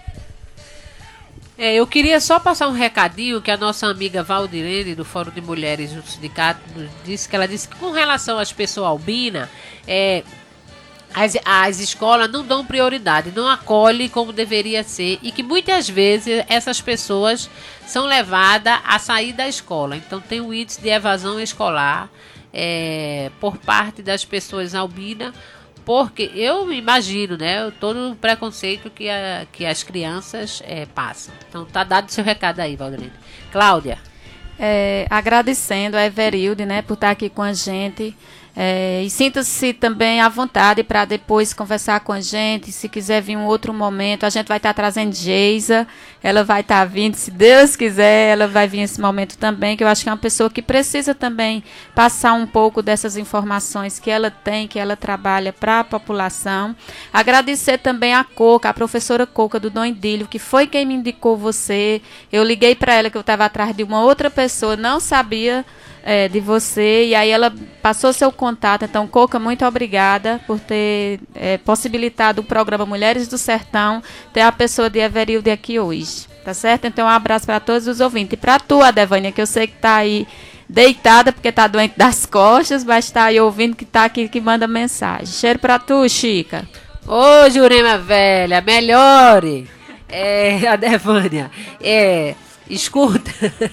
D: É, eu queria só passar um recadinho que a nossa amiga Valdirene, do Fórum de Mulheres do Sindicato, disse que ela disse que com relação às pessoas albinas, é... As, as escolas não dão prioridade, não acolhem como deveria ser e que muitas vezes essas pessoas são levadas a sair da escola. Então tem um índice de evasão escolar é, por parte das pessoas albinas, porque eu imagino, né, todo o preconceito que, a, que as crianças é, passam. Então tá dado o seu recado aí, Valdirene. Cláudia.
G: É, agradecendo a Everilde, né, por estar aqui com a gente. É, e sinta-se também à vontade para depois conversar com a gente. Se quiser vir um outro momento, a gente vai estar trazendo Geisa, ela vai estar vindo, se Deus quiser, ela vai vir esse momento também, que eu acho que é uma pessoa que precisa também passar um pouco dessas informações que ela tem, que ela trabalha para a população. Agradecer também a Coca, a professora Coca do Dom Idílio, que foi quem me indicou você. Eu liguei para ela que eu estava atrás de uma outra pessoa, não sabia É, de você, e aí ela passou seu contato. Então, Coca, muito obrigada por ter é, possibilitado o programa Mulheres do Sertão ter a pessoa de Everilde aqui hoje, tá certo? Então, um abraço para todos os ouvintes. E para tu, Adevânia, que eu sei que tá aí deitada porque tá doente das costas, mas tá aí ouvindo, que tá aqui, que manda mensagem. Cheiro para tu, Chica.
D: Ô, Jurema velha, melhore. É, Adevânia, é, escuta.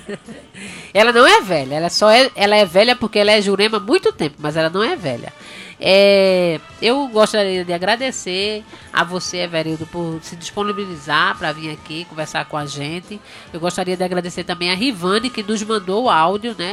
D: Ela não é velha, ela só é, ela é velha porque ela é Jurema há muito tempo, mas ela não é velha. É, eu gostaria de agradecer a você, Everildo, por se disponibilizar para vir aqui conversar com a gente. Eu gostaria de agradecer também a Rivane, que nos mandou o áudio, né?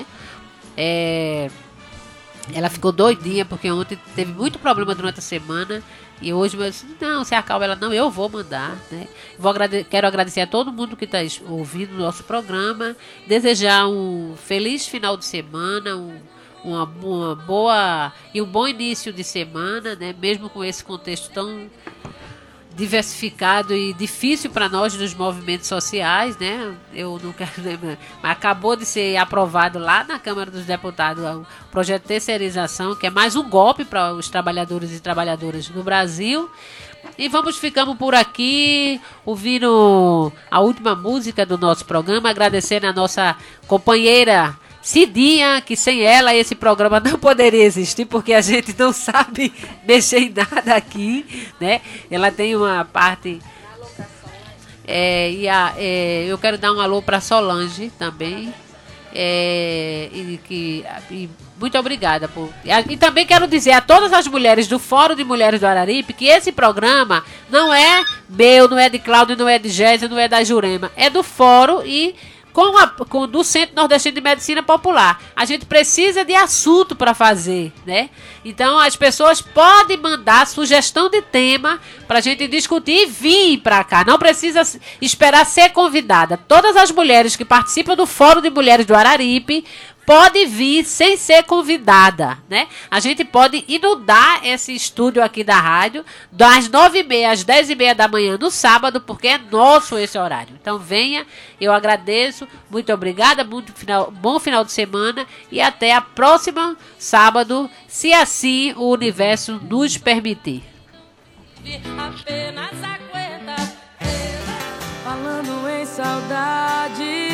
D: É, ela ficou doidinha porque ontem teve muito problema durante a semana. E hoje eu disse, não, se acalma. Ela, não, eu vou mandar, né? Vou agrade- quero agradecer a todo mundo que está ouvindo o nosso programa, desejar um feliz final de semana, um, uma, uma boa e um bom início de semana, né? Mesmo com esse contexto tão diversificado e difícil para nós nos movimentos sociais, né? Eu não quero lembrar, mas acabou de ser aprovado lá na Câmara dos Deputados o projeto de terceirização, que é mais um golpe para os trabalhadores e trabalhadoras no Brasil. E vamos ficando por aqui, ouvindo a última música do nosso programa, agradecendo a nossa companheira Cidinha, que sem ela esse programa não poderia existir, porque a gente não sabe mexer em nada aqui, né? Ela tem uma parte... É, e a, é, eu quero dar um alô para Solange também, É, e, que, e muito obrigada. Por, e, e também quero dizer a todas as mulheres do Fórum de Mulheres do Araripe que esse programa não é meu, não é de Cláudio, não é de Gésia, não é da Jurema. É do Fórum e com, a, com do Centro Nordestino de Medicina Popular. A gente precisa de assunto para fazer, né? Então as pessoas podem mandar sugestão de tema para a gente discutir e vir para cá. Não precisa esperar ser convidada. Todas as mulheres que participam do Fórum de Mulheres do Araripe pode vir sem ser convidada, né? A gente pode inundar esse estúdio aqui da rádio das nove e meia às dez e meia da manhã no sábado, porque é nosso esse horário. Então venha, eu agradeço, muito obrigada, muito final, bom final de semana e até a próxima sábado, se assim o universo nos permitir.
B: Apenas aguenta, falando em saudade.